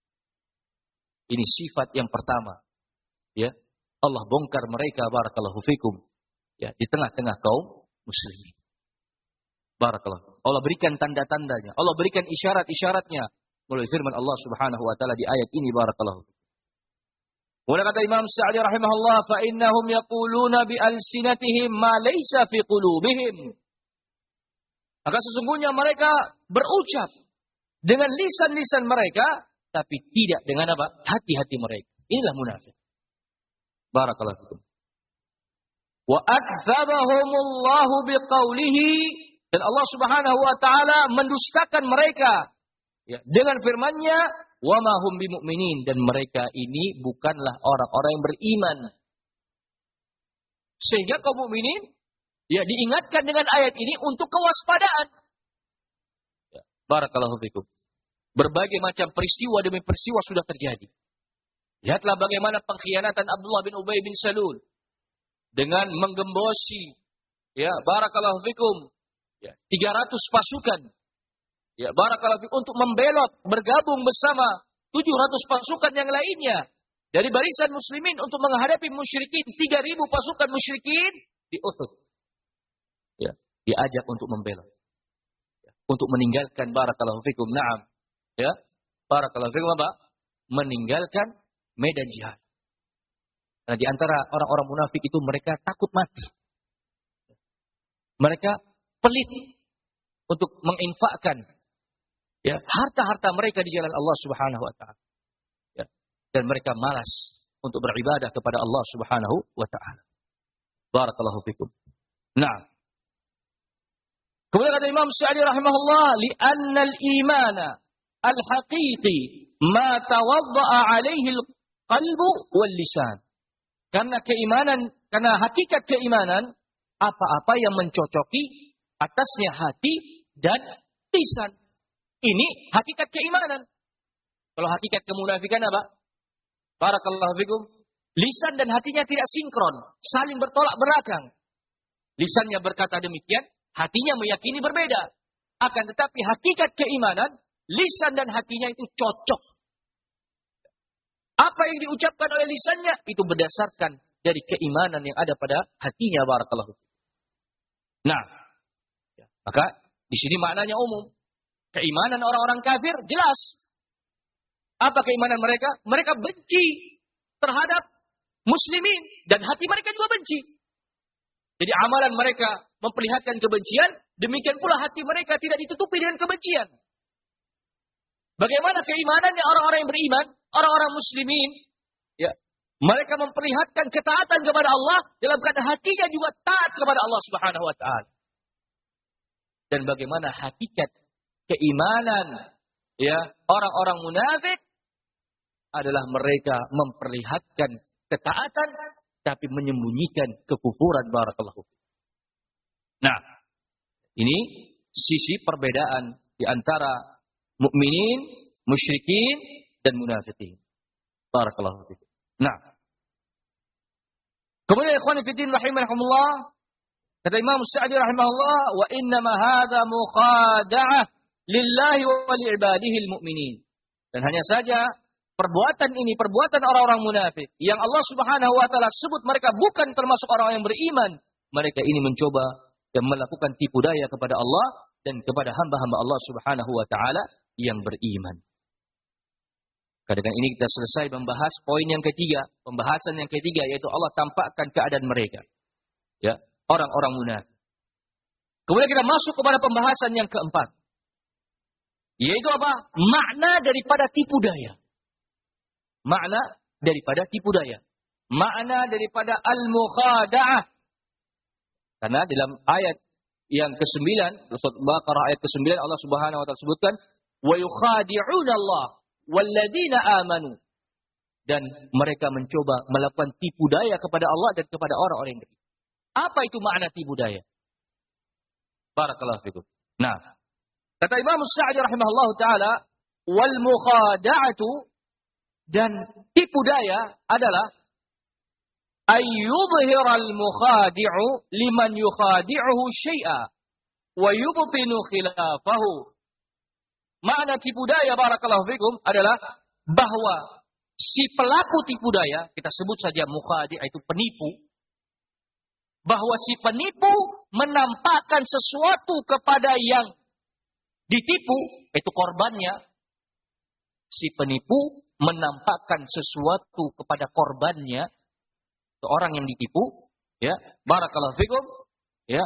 Ini sifat yang pertama. Ya, Allah bongkar mereka barakallahu fikum. Ya, di tengah-tengah kaum muslimin. Barakallahu. Allah berikan tanda-tandanya. Allah berikan isyarat-isyaratnya melalui firman Allah Subhanahu wa taala di ayat ini barakallahu. Kemudian kata Imam Sa'di rahimahullah, fa innahum yaquluna bi alsinatihim ma laysa fi qulubihim. Maka sesungguhnya mereka berucap dengan lisan-lisan mereka, tapi tidak dengan apa? Hati-hati mereka. Inilah munafik. Barakallahu fikum. Wa akdzabahumullahu biqaulihi, dan Allah Subhanahu wa taala mendustakan mereka ya, dengan firman-Nya, wa ma hum bimu'minin, dan mereka ini bukanlah orang-orang yang beriman. Sehingga kaum mukminin ya diingatkan dengan ayat ini untuk kewaspadaan. Ya, barakallahu fikum. Berbagai macam peristiwa demi peristiwa sudah terjadi. Lihatlah bagaimana pengkhianatan Abdullah bin Ubay bin Salul dengan menggembosi ya barakallahu fikum ya tiga ratus pasukan ya barakallahu fikum untuk membelot bergabung bersama tujuh ratus pasukan yang lainnya dari barisan muslimin untuk menghadapi musyrikin. tiga ribu pasukan musyrikin di Uhud. Ya, diajak untuk membelot. Ya, untuk meninggalkan barakallahu fikum. Naam. Ya. Barakallahu fikum apa? Meninggalkan medan jihad. Nah, di antara orang-orang munafik itu mereka takut mati. Mereka pelit untuk menginfakkan ya harta-harta mereka di jalan Allah Subhanahu wa taala. Dan mereka malas untuk beribadah kepada Allah Subhanahu wa taala. Barakallahu fikum. Nah. Kemudian kata Imam Sa'di rahimahullah, li'anna al-imana al-haqiqi ma tawadda'a 'alaihi al-qalbu wal lisan. Karena keimanan, karena hakikat keimanan apa-apa yang mencocoki atasnya hati dan lisan. Ini hakikat keimanan. Kalau hakikat kemunafikan apa? Barakallahu fikum. Lisan dan hatinya tidak sinkron, saling bertolak belakang. Lisannya berkata demikian, hatinya meyakini berbeda. Akan tetapi hakikat keimanan, lisan dan hatinya itu cocok. Apa yang diucapkan oleh lisannya itu berdasarkan dari keimanan yang ada pada hatinya. Barakallahu fikum. Nah, maka di sini maknanya umum. Keimanan orang-orang kafir jelas. Apa keimanan mereka? Mereka benci terhadap muslimin. Dan hati mereka juga benci. Jadi amalan mereka memperlihatkan kebencian. Demikian pula hati mereka tidak ditutupi dengan kebencian. Bagaimana keimanannya orang-orang yang beriman? Orang-orang muslimin. Ya, mereka memperlihatkan ketaatan kepada Allah. Dalam keadaan hatinya juga taat kepada Allah Subhanahu wa taala. Dan bagaimana hakikat keimanan ya orang-orang munafik adalah mereka memperlihatkan ketaatan tapi menyembunyikan kekufuran. Barakallahu. Nah, ini sisi perbedaan di antara mukminin, musyrikin dan munafikin. Barakallahu fikum. Nah, kemudian ikhwan fillah rahimahumullah, kata Imam Sa'di rahimahullah, wa inna ma hadza mukhada'ah lillahi wa li ibadihi almu'minin. Dan hanya saja perbuatan ini, perbuatan orang-orang munafik yang Allah Subhanahu wa taala sebut mereka bukan termasuk orang yang beriman. Mereka ini mencoba dan melakukan tipu daya kepada Allah dan kepada hamba-hamba Allah Subhanahu wa taala yang beriman. Dengan ini kita selesai membahas poin yang ketiga, pembahasan yang ketiga yaitu Allah tampakkan keadaan mereka. Ya, orang-orang munafik. Kemudian kita masuk kepada pembahasan yang keempat. Yaitu apa? Makna daripada tipu daya. Makna daripada tipu daya. Makna daripada al-mukhada'ah. Karena dalam ayat yang kesembilan, surat Baqarah ayat kesembilan Allah Subhanahu wa taala sebutkan, wa yukhadi'una Allah walladzina amanu. Dan mereka mencoba melakukan tipu daya kepada Allah dan kepada orang-orang yang beriman. Apa itu makna tipu daya? Barakallahu fikum. Nah, kata Imam Sa'di rahimahullahu taala, wal mukhada'atu, dan tipu daya adalah ayyudhiral mukhadi'u liman yukhadi'uhu syai'a wa yubtinu khilafahu. Makna tipu daya barakallahu fikum adalah bahwa si pelaku tipu daya, kita sebut saja mukhadi' itu penipu, bahwa si penipu menampakkan sesuatu kepada yang ditipu, itu korbannya. Si penipu menampakkan sesuatu kepada korbannya, seorang yang ditipu, ya, barakallahu fikum, ya,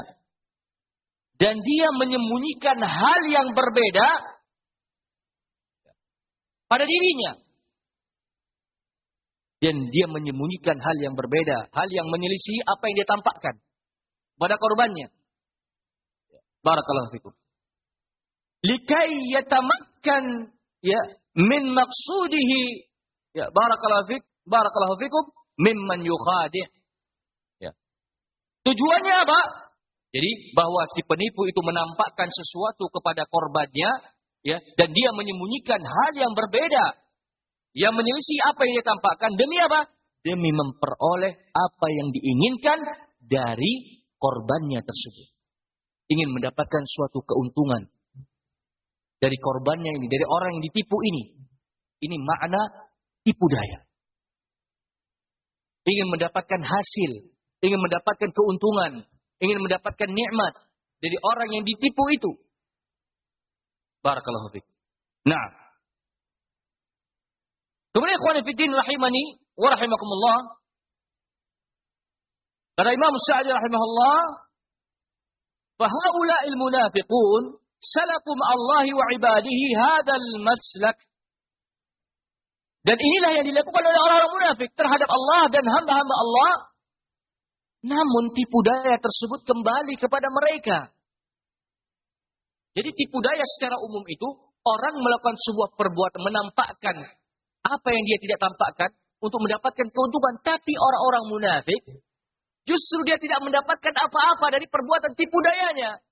dan dia menyembunyikan hal yang berbeda pada dirinya. dan dia menyembunyikan hal yang berbeda, hal yang menyelisih apa yang dia tampakkan pada korbannya. Barakallahu fikum. Likai yatamakkan ya min maqsudihi ya barakallahu fik barakallahu fikum mimman yukhadi'. Ya. Tujuannya apa? Jadi bahwa si penipu itu menampakkan sesuatu kepada korbannya ya dan dia menyembunyikan hal yang berbeda yang menyelisih apa yang dia tampakkan demi apa? Demi memperoleh apa yang diinginkan dari korbannya tersebut. Ingin mendapatkan suatu keuntungan dari korbannya ini, dari orang yang ditipu ini. Ini makna tipu daya. Ingin mendapatkan hasil, ingin mendapatkan keuntungan, ingin mendapatkan nikmat dari orang yang ditipu itu. Barakallahu fiik. Nah, kemudian ikhwan fillah rahimani wa rahimakumullah. Kata Imam Sa'di rahimahullah, fa haula'il munafiqun salaku ma'allahi wa ibadihi hadzal maslak. Dan inilah yang dilakukan oleh orang-orang munafik terhadap Allah dan hamba-hamba Allah. Namun tipu daya tersebut kembali kepada mereka. Jadi tipu daya secara umum itu orang melakukan sebuah perbuatan menampakkan apa yang dia tidak tampakkan untuk mendapatkan keuntungan. Tapi orang-orang munafik justru dia tidak mendapatkan apa-apa dari perbuatan tipu dayanya.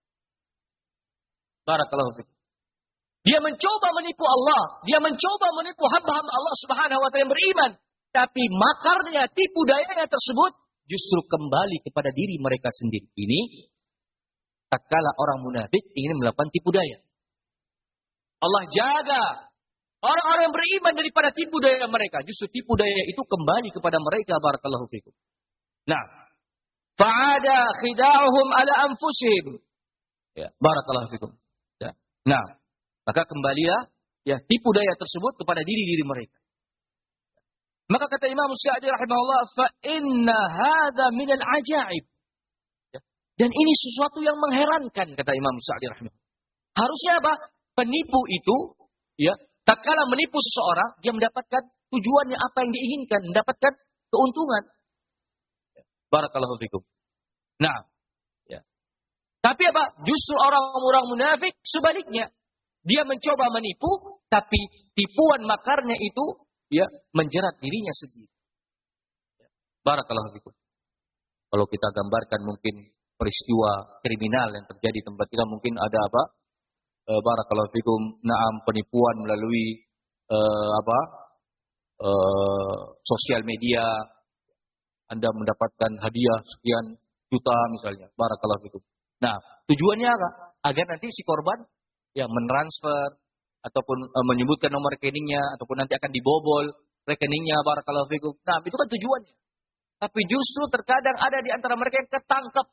Barakallahu fiik. Dia mencoba menipu Allah. Dia mencoba menipu hamba-hamba Allah subhanahu wa ta'ala yang beriman. Tapi makarnya, tipu dayanya tersebut justru kembali kepada diri mereka sendiri. Ini tatkala orang munafik ingin melakukan tipu daya. Allah jaga orang-orang yang beriman daripada tipu daya mereka. Justru tipu daya itu kembali kepada mereka. Barakallahu fikum. Nah. Fa'ada khida'uhum ala anfusihim. Ya, barakallahu fikum. Ya. Nah. Maka kembalilah ya tipu daya tersebut kepada diri-diri mereka. Maka kata Imam Sa'di rahimahullah, fa inna hadza minal ajaib. Ya. Dan ini sesuatu yang mengherankan kata Imam Sa'di rahimahullah. Harusnya apa? Penipu itu ya, tatkala menipu seseorang, dia mendapatkan tujuannya apa yang diinginkan, mendapatkan keuntungan. Ya. Barakallahu fikum. Nah, ya. Tapi apa? Justru orang-orang munafik sebaliknya. Dia mencoba menipu, tapi tipuan makarnya itu ya menjerat dirinya sendiri. Barakallahu fikum. Kalau kita gambarkan mungkin peristiwa kriminal yang terjadi di tempat kita, mungkin ada apa? E, barakallahu fikum, naam penipuan melalui e, apa? E, sosial media. Anda mendapatkan hadiah sekian juta misalnya. Barakallahu fikum. Nah, tujuannya apa? Agar nanti si korban ya mentransfer ataupun e, menyebutkan nomor rekeningnya ataupun nanti akan dibobol rekeningnya. Barakallahu fikum. Nah, itu kan tujuannya. Tapi justru terkadang ada di antara mereka yang ketangkep.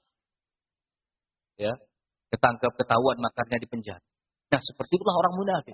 Ya, ketangkep, ketahuan makarnya di penjara. Nah, seperti itulah orang munafik.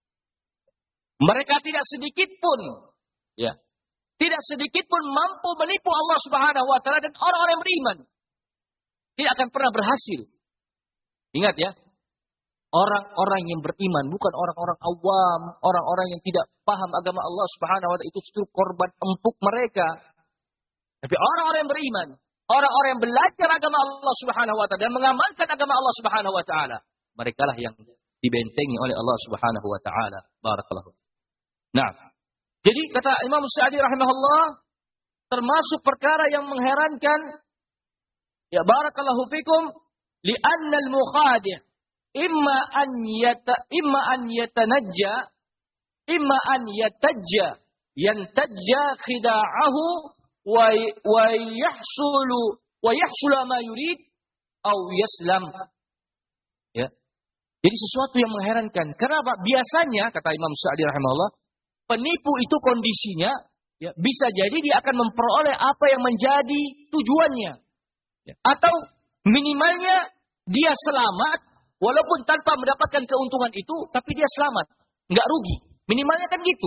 Mereka tidak sedikit pun ya, tidak sedikit pun mampu menipu Allah Subhanahu wa taala dan orang-orang yang beriman. Tidak akan pernah berhasil. Ingat ya, orang-orang yang beriman, bukan orang-orang awam, orang-orang yang tidak paham agama Allah Subhanahu wa taala, itu justru korban empuk mereka. Tapi orang-orang yang beriman, orang-orang yang belajar agama Allah Subhanahu wa taala dan mengamalkan agama Allah Subhanahu wa taala, merekalah yang dibentengi oleh Allah Subhanahu wa taala. Barakallahu. Nah, jadi kata Imam Sa'di rahimahullah, termasuk perkara yang mengherankan, ya barakallahu fikum, li'anna al-mukhadi' imma an yata imma an yatanajja imma an yatajja yantajja khida'ahu wa wa yahsulu wa yahsulu ma yurid au yaslam. Ya. Jadi sesuatu yang mengherankan. Kenapa? Biasanya kata Imam Sa'di rahimahullah, penipu itu kondisinya ya, bisa jadi dia akan memperoleh apa yang menjadi tujuannya. Ya. Atau minimalnya dia selamat walaupun tanpa mendapatkan keuntungan itu, tapi dia selamat, nggak rugi. Minimalnya kan gitu.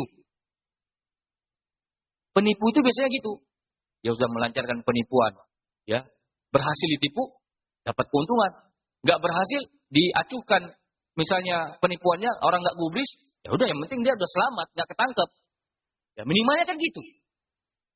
Penipu itu biasanya gitu. Dia sudah melancarkan penipuan, ya berhasil ditipu, dapat keuntungan. Nggak berhasil, diacuhkan. Misalnya penipuannya orang nggak gubris, ya udah yang penting dia udah selamat, nggak ketangkep. Ya minimalnya kan gitu.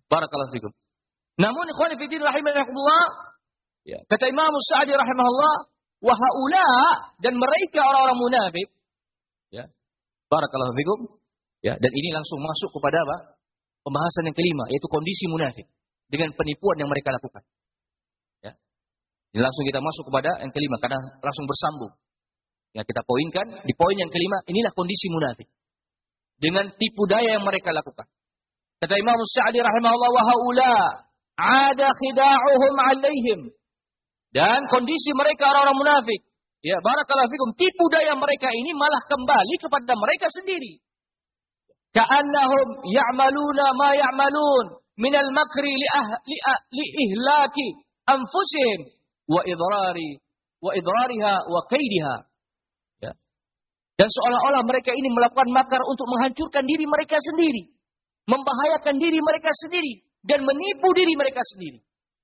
Barakallahu fikum. Namun ikhwan fillah rahimakumullah, ya, kata Imam Sa'di rahimahullah, wa haula, dan mereka orang-orang munafik, ya. Barakallahu fikum. Ya, dan ini langsung masuk kepada apa? Pembahasan yang kelima, yaitu kondisi munafik dengan penipuan yang mereka lakukan. Ya. Ini langsung kita masuk kepada yang kelima karena langsung bersambung. Ya, kita poinkan di poin yang kelima, inilah kondisi munafik dengan tipu daya yang mereka lakukan. Kata Imam Sa'di rahimahullah, wa haula ada khida'uhum 'alaihim. Dan kondisi mereka orang-orang munafik, ya, barakallahu fikum, tipu daya mereka ini malah kembali kepada mereka sendiri. Ka'annahum ya'maluna ma ya'malun minal makri li ahli li ihlaki anfusihim wa idrari wa idrariha wa kaidiha. Ya. Dan seolah-olah mereka ini melakukan makar untuk menghancurkan diri mereka sendiri, membahayakan diri mereka sendiri dan menipu diri mereka sendiri.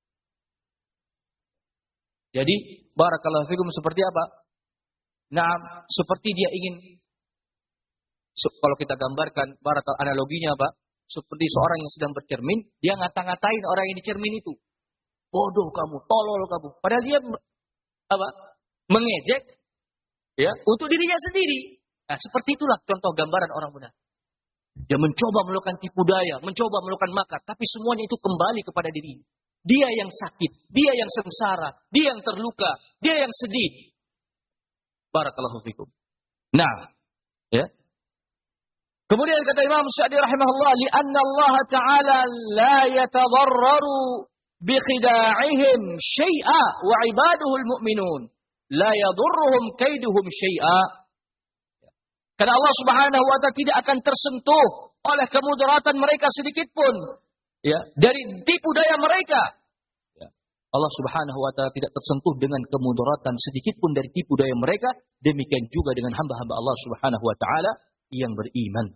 Jadi barakallahu fikum seperti apa? Nah, seperti dia ingin, kalau kita gambarkan barakal analoginya apa? Seperti seorang yang sedang bercermin, dia ngata-ngatain orang yang dicermin itu. Bodoh kamu, tolol kamu. Padahal dia apa? Mengejek, ya, untuk dirinya sendiri. Nah, seperti itulah contoh gambaran orang munafik. Dia mencoba melakukan tipu daya, mencoba melakukan makar, tapi semuanya itu kembali kepada dirinya. Dia yang sakit, dia yang sengsara, dia yang terluka, dia yang sedih. Barakallahu fikum. Nah, ya. Kemudian kata Imam Sa'di rahimahullah, li'anna Allah Ta'ala la yatadarraru bi khida'ihim syai'a wa ibaduhu al-mu'minun la yadurruhum kaiduhum syai'a. Karena Allah Subhanahu wa taala tidak akan tersentuh oleh kemudaratan mereka sedikit pun, ya, dari tipu daya mereka. Ya. Allah Subhanahu wa taala tidak tersentuh dengan kemudaratan sedikit pun dari tipu daya mereka, demikian juga dengan hamba-hamba Allah Subhanahu wa taala yang beriman.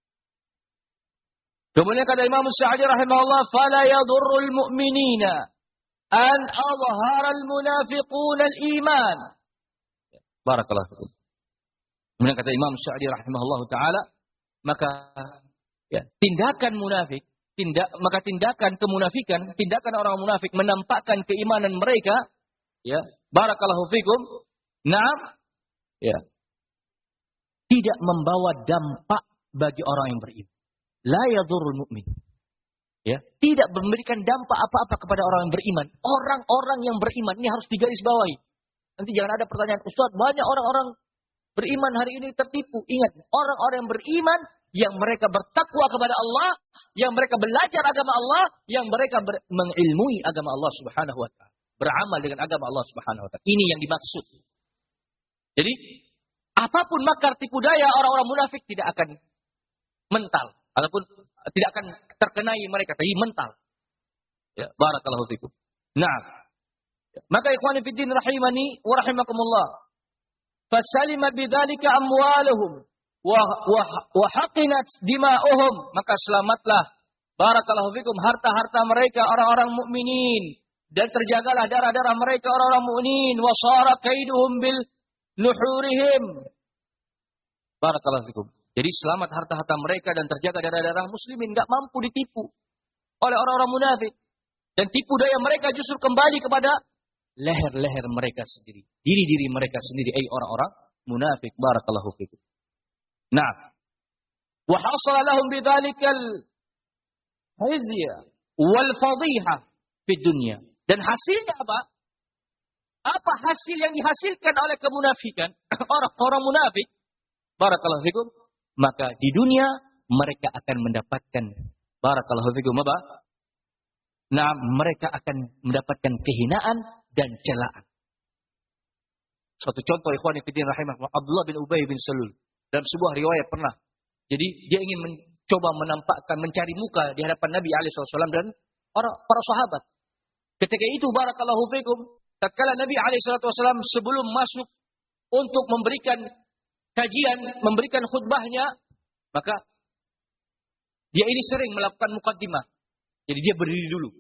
Kemudian kata Imam Sa'di rahimahullah, fala yadurrul mu'minina an adhhara al-munafiqun al-iman. Barakallahu fikum. Kemudian kata Imam Sa'di rahimahullah taala, maka ya, tindakan munafik, tindak maka tindakan kemunafikan, tindakan orang munafik menampakkan keimanan mereka, ya, barakallahu fikum. Naam, ya, tidak membawa dampak bagi orang yang beriman. La yadhurrul mu'min. Ya, tidak memberikan dampak apa-apa kepada orang yang beriman. Orang-orang yang beriman ini harus digarisbawahi. Nanti jangan ada pertanyaan, Ustaz, banyak orang-orang beriman hari ini tertipu. Ingat, orang-orang yang beriman yang mereka bertakwa kepada Allah, yang mereka belajar agama Allah, yang mereka ber- mengilmui agama Allah Subhanahu wa taala, beramal dengan agama Allah Subhanahu wa taala. Ini yang dimaksud. Jadi, apapun makar tipu daya orang-orang munafik tidak akan mental ataupun tidak akan terkenai mereka, tapi mental. Ya, barakallahu fikum. Nah, maka ikhwani fiddin rahimani wa rahimakumullah, fasalima bidzalika amwaluhum wa wa wa haqinat dima'uhum, maka selamatlah barakallahu fikum harta-harta mereka orang-orang mukminin, dan terjagalah darah-darah mereka orang-orang mukminin, wa sara kaiduhum bil nuhurihim. Barakallahu fikum. Jadi selamat harta-harta mereka dan terjaga darah-darah muslimin, enggak mampu ditipu oleh orang-orang munafik. Dan tipu daya mereka justru kembali kepada leher-leher mereka sendiri, diri-diri mereka sendiri, ai orang-orang munafik. Barakallahu fikum. Nah, wa hasala lahum bidzalikal hizya wal fadhiha fid dunya. Dan hasilnya apa? Apa hasil yang dihasilkan oleh kemunafikan orang-orang munafik? Barakallahu fikum. Maka di dunia mereka akan mendapatkan, barakallahu fikum, apa? Nah, mereka akan mendapatkan kehinaan dan celaan. Suatu contoh ikhwan fillah rahimahullah, Abdullah bin Ubay bin Salul dalam sebuah riwayat pernah. Jadi dia ingin mencoba menampakkan, mencari muka di hadapan Nabi alaihi wasallam dan orang para sahabat. Ketika itu barakallahu fikum, tatkala Nabi alaihi wasallam sebelum masuk untuk memberikan kajian, memberikan khutbahnya, maka dia ini sering melakukan mukaddimah. Jadi dia berdiri dulu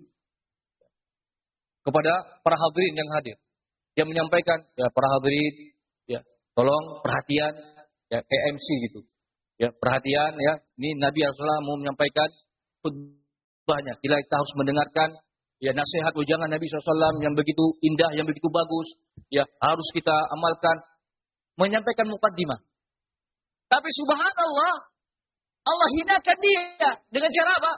kepada para hadirin yang hadir. Dia menyampaikan, ya para hadirin, ya tolong perhatian, ya kayak M C gitu. Ya perhatian, ya ini Nabi sallallahu alaihi wasallam mau menyampaikan khutbah Banyak. Bila kita harus mendengarkan ya nasihat ujangan Nabi shallallahu alaihi wasallam yang begitu indah, yang begitu bagus, ya harus kita amalkan. Menyampaikan mukaddimah. Tapi subhanallah, Allah hinakan dia dengan cara apa?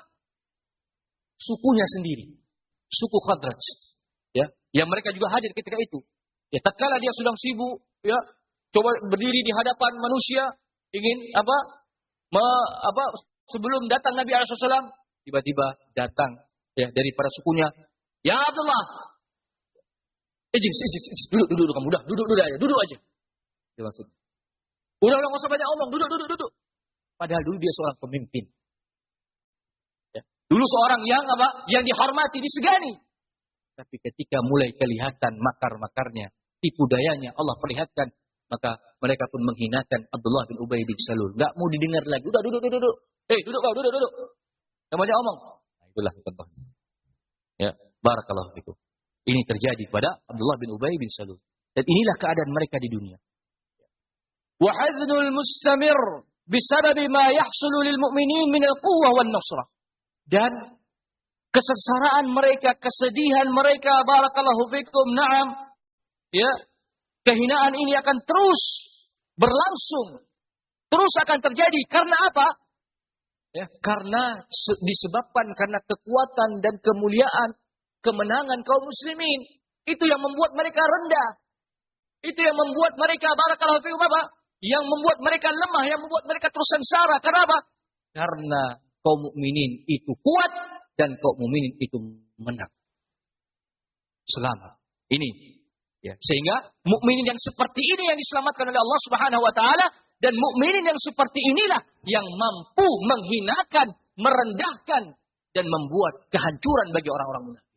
Sukunya sendiri. Suku Khadraj. Ya, yang mereka juga hadir ketika itu. Ya, tatkala dia sedang sibuk, ya, coba berdiri di hadapan manusia, ingin apa? Me, apa sebelum datang Nabi shallallahu alaihi wasallam, tiba-tiba datang ya dari para sukunya, ya Abdullah, ijlis, ijlis, ijlis, duduk, duduk, duduk, kamu udah, duduk, duduk aja, duduk aja. Itu maksudnya. Udah, udah, nggak usah banyak omong, duduk, duduk, duduk. Padahal dulu dia seorang pemimpin. Ya. Dulu seorang yang apa? Yang dihormati, disegani. Tapi ketika mulai kelihatan makar-makarnya, tipu dayanya, Allah perlihatkan, maka mereka pun menghinakan Abdullah bin Ubay bin Salul. Gak mau didengar lagi. Udah, duduk, duduk, duduk. Hei, duduk kau, duduk, duduk. Gak banyak omong. Nah, itulah contohnya. Ya, barakallahu fikum. Ini terjadi pada Abdullah bin Ubay bin Salul. Dan inilah keadaan mereka di dunia. Wa haznul mustamir bisababi ma yahsulu lil mu'minin min al-quwwah wan nasrah. Dan kesengsaraan mereka, kesedihan mereka, barakallahu fikum, na'am. Ya, kehinaan ini akan terus berlangsung. Terus akan terjadi. Karena apa? Ya, karena disebabkan karena kekuatan dan kemuliaan, kemenangan kaum muslimin. Itu yang membuat mereka rendah. Itu yang membuat mereka, barakallahu fikum, apa? Yang membuat mereka lemah, yang membuat mereka terus sengsara. Karena apa? Karena kaum mukminin itu kuat dan kaum mukminin itu menang. Selamat. Ini. Ya. Sehingga mukminin yang seperti ini yang diselamatkan oleh Allah Subhanahu wa taala, dan mukminin yang seperti inilah yang mampu menghinakan, merendahkan dan membuat kehancuran bagi orang-orang munafik.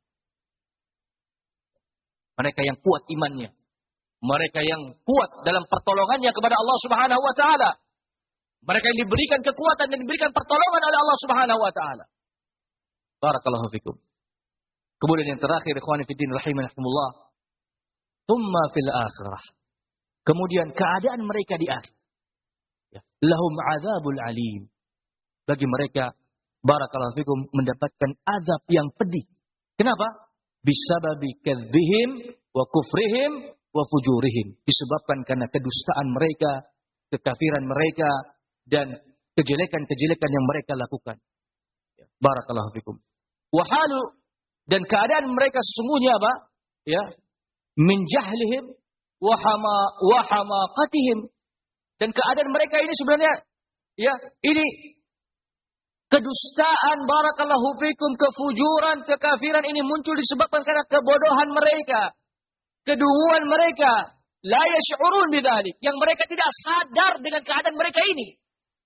Mereka yang kuat imannya, mereka yang kuat dalam pertolongannya kepada Allah Subhanahu wa taala. Mereka yang diberikan kekuatan dan diberikan pertolongan oleh Allah Subhanahu wa taala. Barakallahu fikum. Kemudian yang terakhir, ikhwani fiddin rahimakumullah, tsumma fil akhirah. Kemudian keadaan mereka di akhir. Ya. Lahum adzabul alim. Bagi mereka, barakallahu fikum, mendapatkan azab yang pedih. Kenapa? Bisababi kadzbihim wa kufrihim wa fujurihim. Disebabkan karena kedustaan mereka, kekafiran mereka, dan kejelekan-kejelekan yang mereka lakukan. Barakallahu fikum. Wahalu, dan keadaan mereka sesungguhnya apa? Ya, min jahlihim wa hama wa hamaqatihim. Dan keadaan mereka ini sebenarnya, ya, ini kedustaan, barakallahu fikum, kefujuran, kekafiran ini muncul disebabkan karena kebodohan mereka, kedunguan mereka, la yash'urun bidzalik, yang mereka tidak sadar dengan keadaan mereka ini.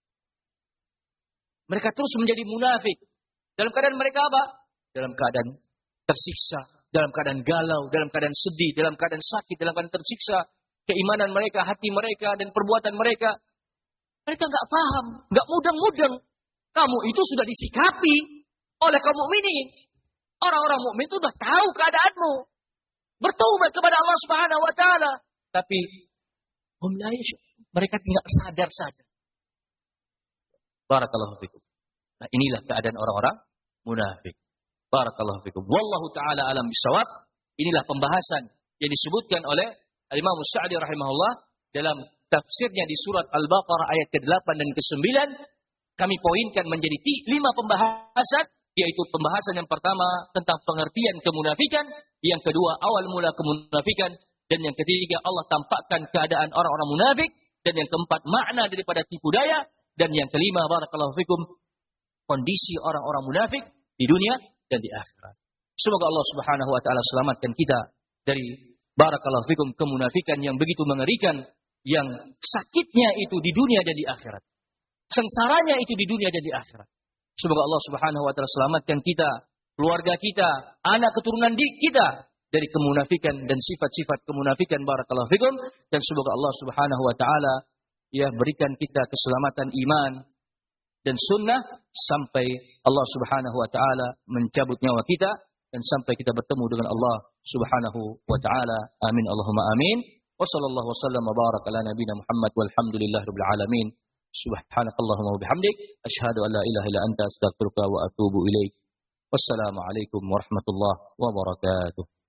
Mereka terus menjadi munafik. Dalam keadaan mereka apa? Dalam keadaan tersiksa, dalam keadaan galau, dalam keadaan sedih, dalam keadaan sakit, dalam keadaan tersiksa. Keimanan mereka, hati mereka, dan perbuatan mereka. Mereka nggak paham, nggak mudeng-mudeng. Kamu itu sudah disikapi oleh kaum mukminin. Orang-orang mukmin itu sudah tahu keadaanmu. Bertobat kepada Allah Subhanahu wa taala. Tapi hum la yash'urun, mereka tidak sadar saja. Barakallahu fikum. Nah, inilah keadaan orang-orang munafik. Barakallahu fikum. Wallahu taala alam bisawab. Inilah pembahasan yang disebutkan oleh Al-Imam Sa'di rahimahullah dalam tafsirnya di surat Al-Baqarah ayat ke-delapan dan ke-sembilan. Kami poinkan menjadi lima pembahasan, yaitu pembahasan yang pertama tentang pengertian kemunafikan, yang kedua awal mula kemunafikan, dan yang ketiga Allah tampakkan keadaan orang-orang munafik, dan yang keempat makna daripada tipu daya, dan yang kelima barakallahu fikum kondisi orang-orang munafik di dunia dan di akhirat. Semoga Allah Subhanahu wa taala selamatkan kita dari barakallahu fikum kemunafikan yang begitu mengerikan, yang sakitnya itu di dunia dan di akhirat. Sengsaranya itu di dunia dan di akhirat. Semoga Allah Subhanahu wa taala selamatkan kita, keluarga kita, anak keturunan di kita dari kemunafikan dan sifat-sifat kemunafikan, barakallahu fikum, dan semoga Allah Subhanahu wa taala ya berikan kita keselamatan iman dan sunnah sampai Allah Subhanahu wa taala mencabut nyawa kita dan sampai kita bertemu dengan Allah Subhanahu wa taala. Amin Allahumma amin. Wa sallallahu wasallam wa baraka ala nabiyina Muhammad walhamdulillahirabbil alamin. Subhanakallahumma wa bihamdik asyhadu an la ilaha illa anta astaghfiruka wa atubu ilaik. Wassalamualaikum warahmatullahi wabarakatuh.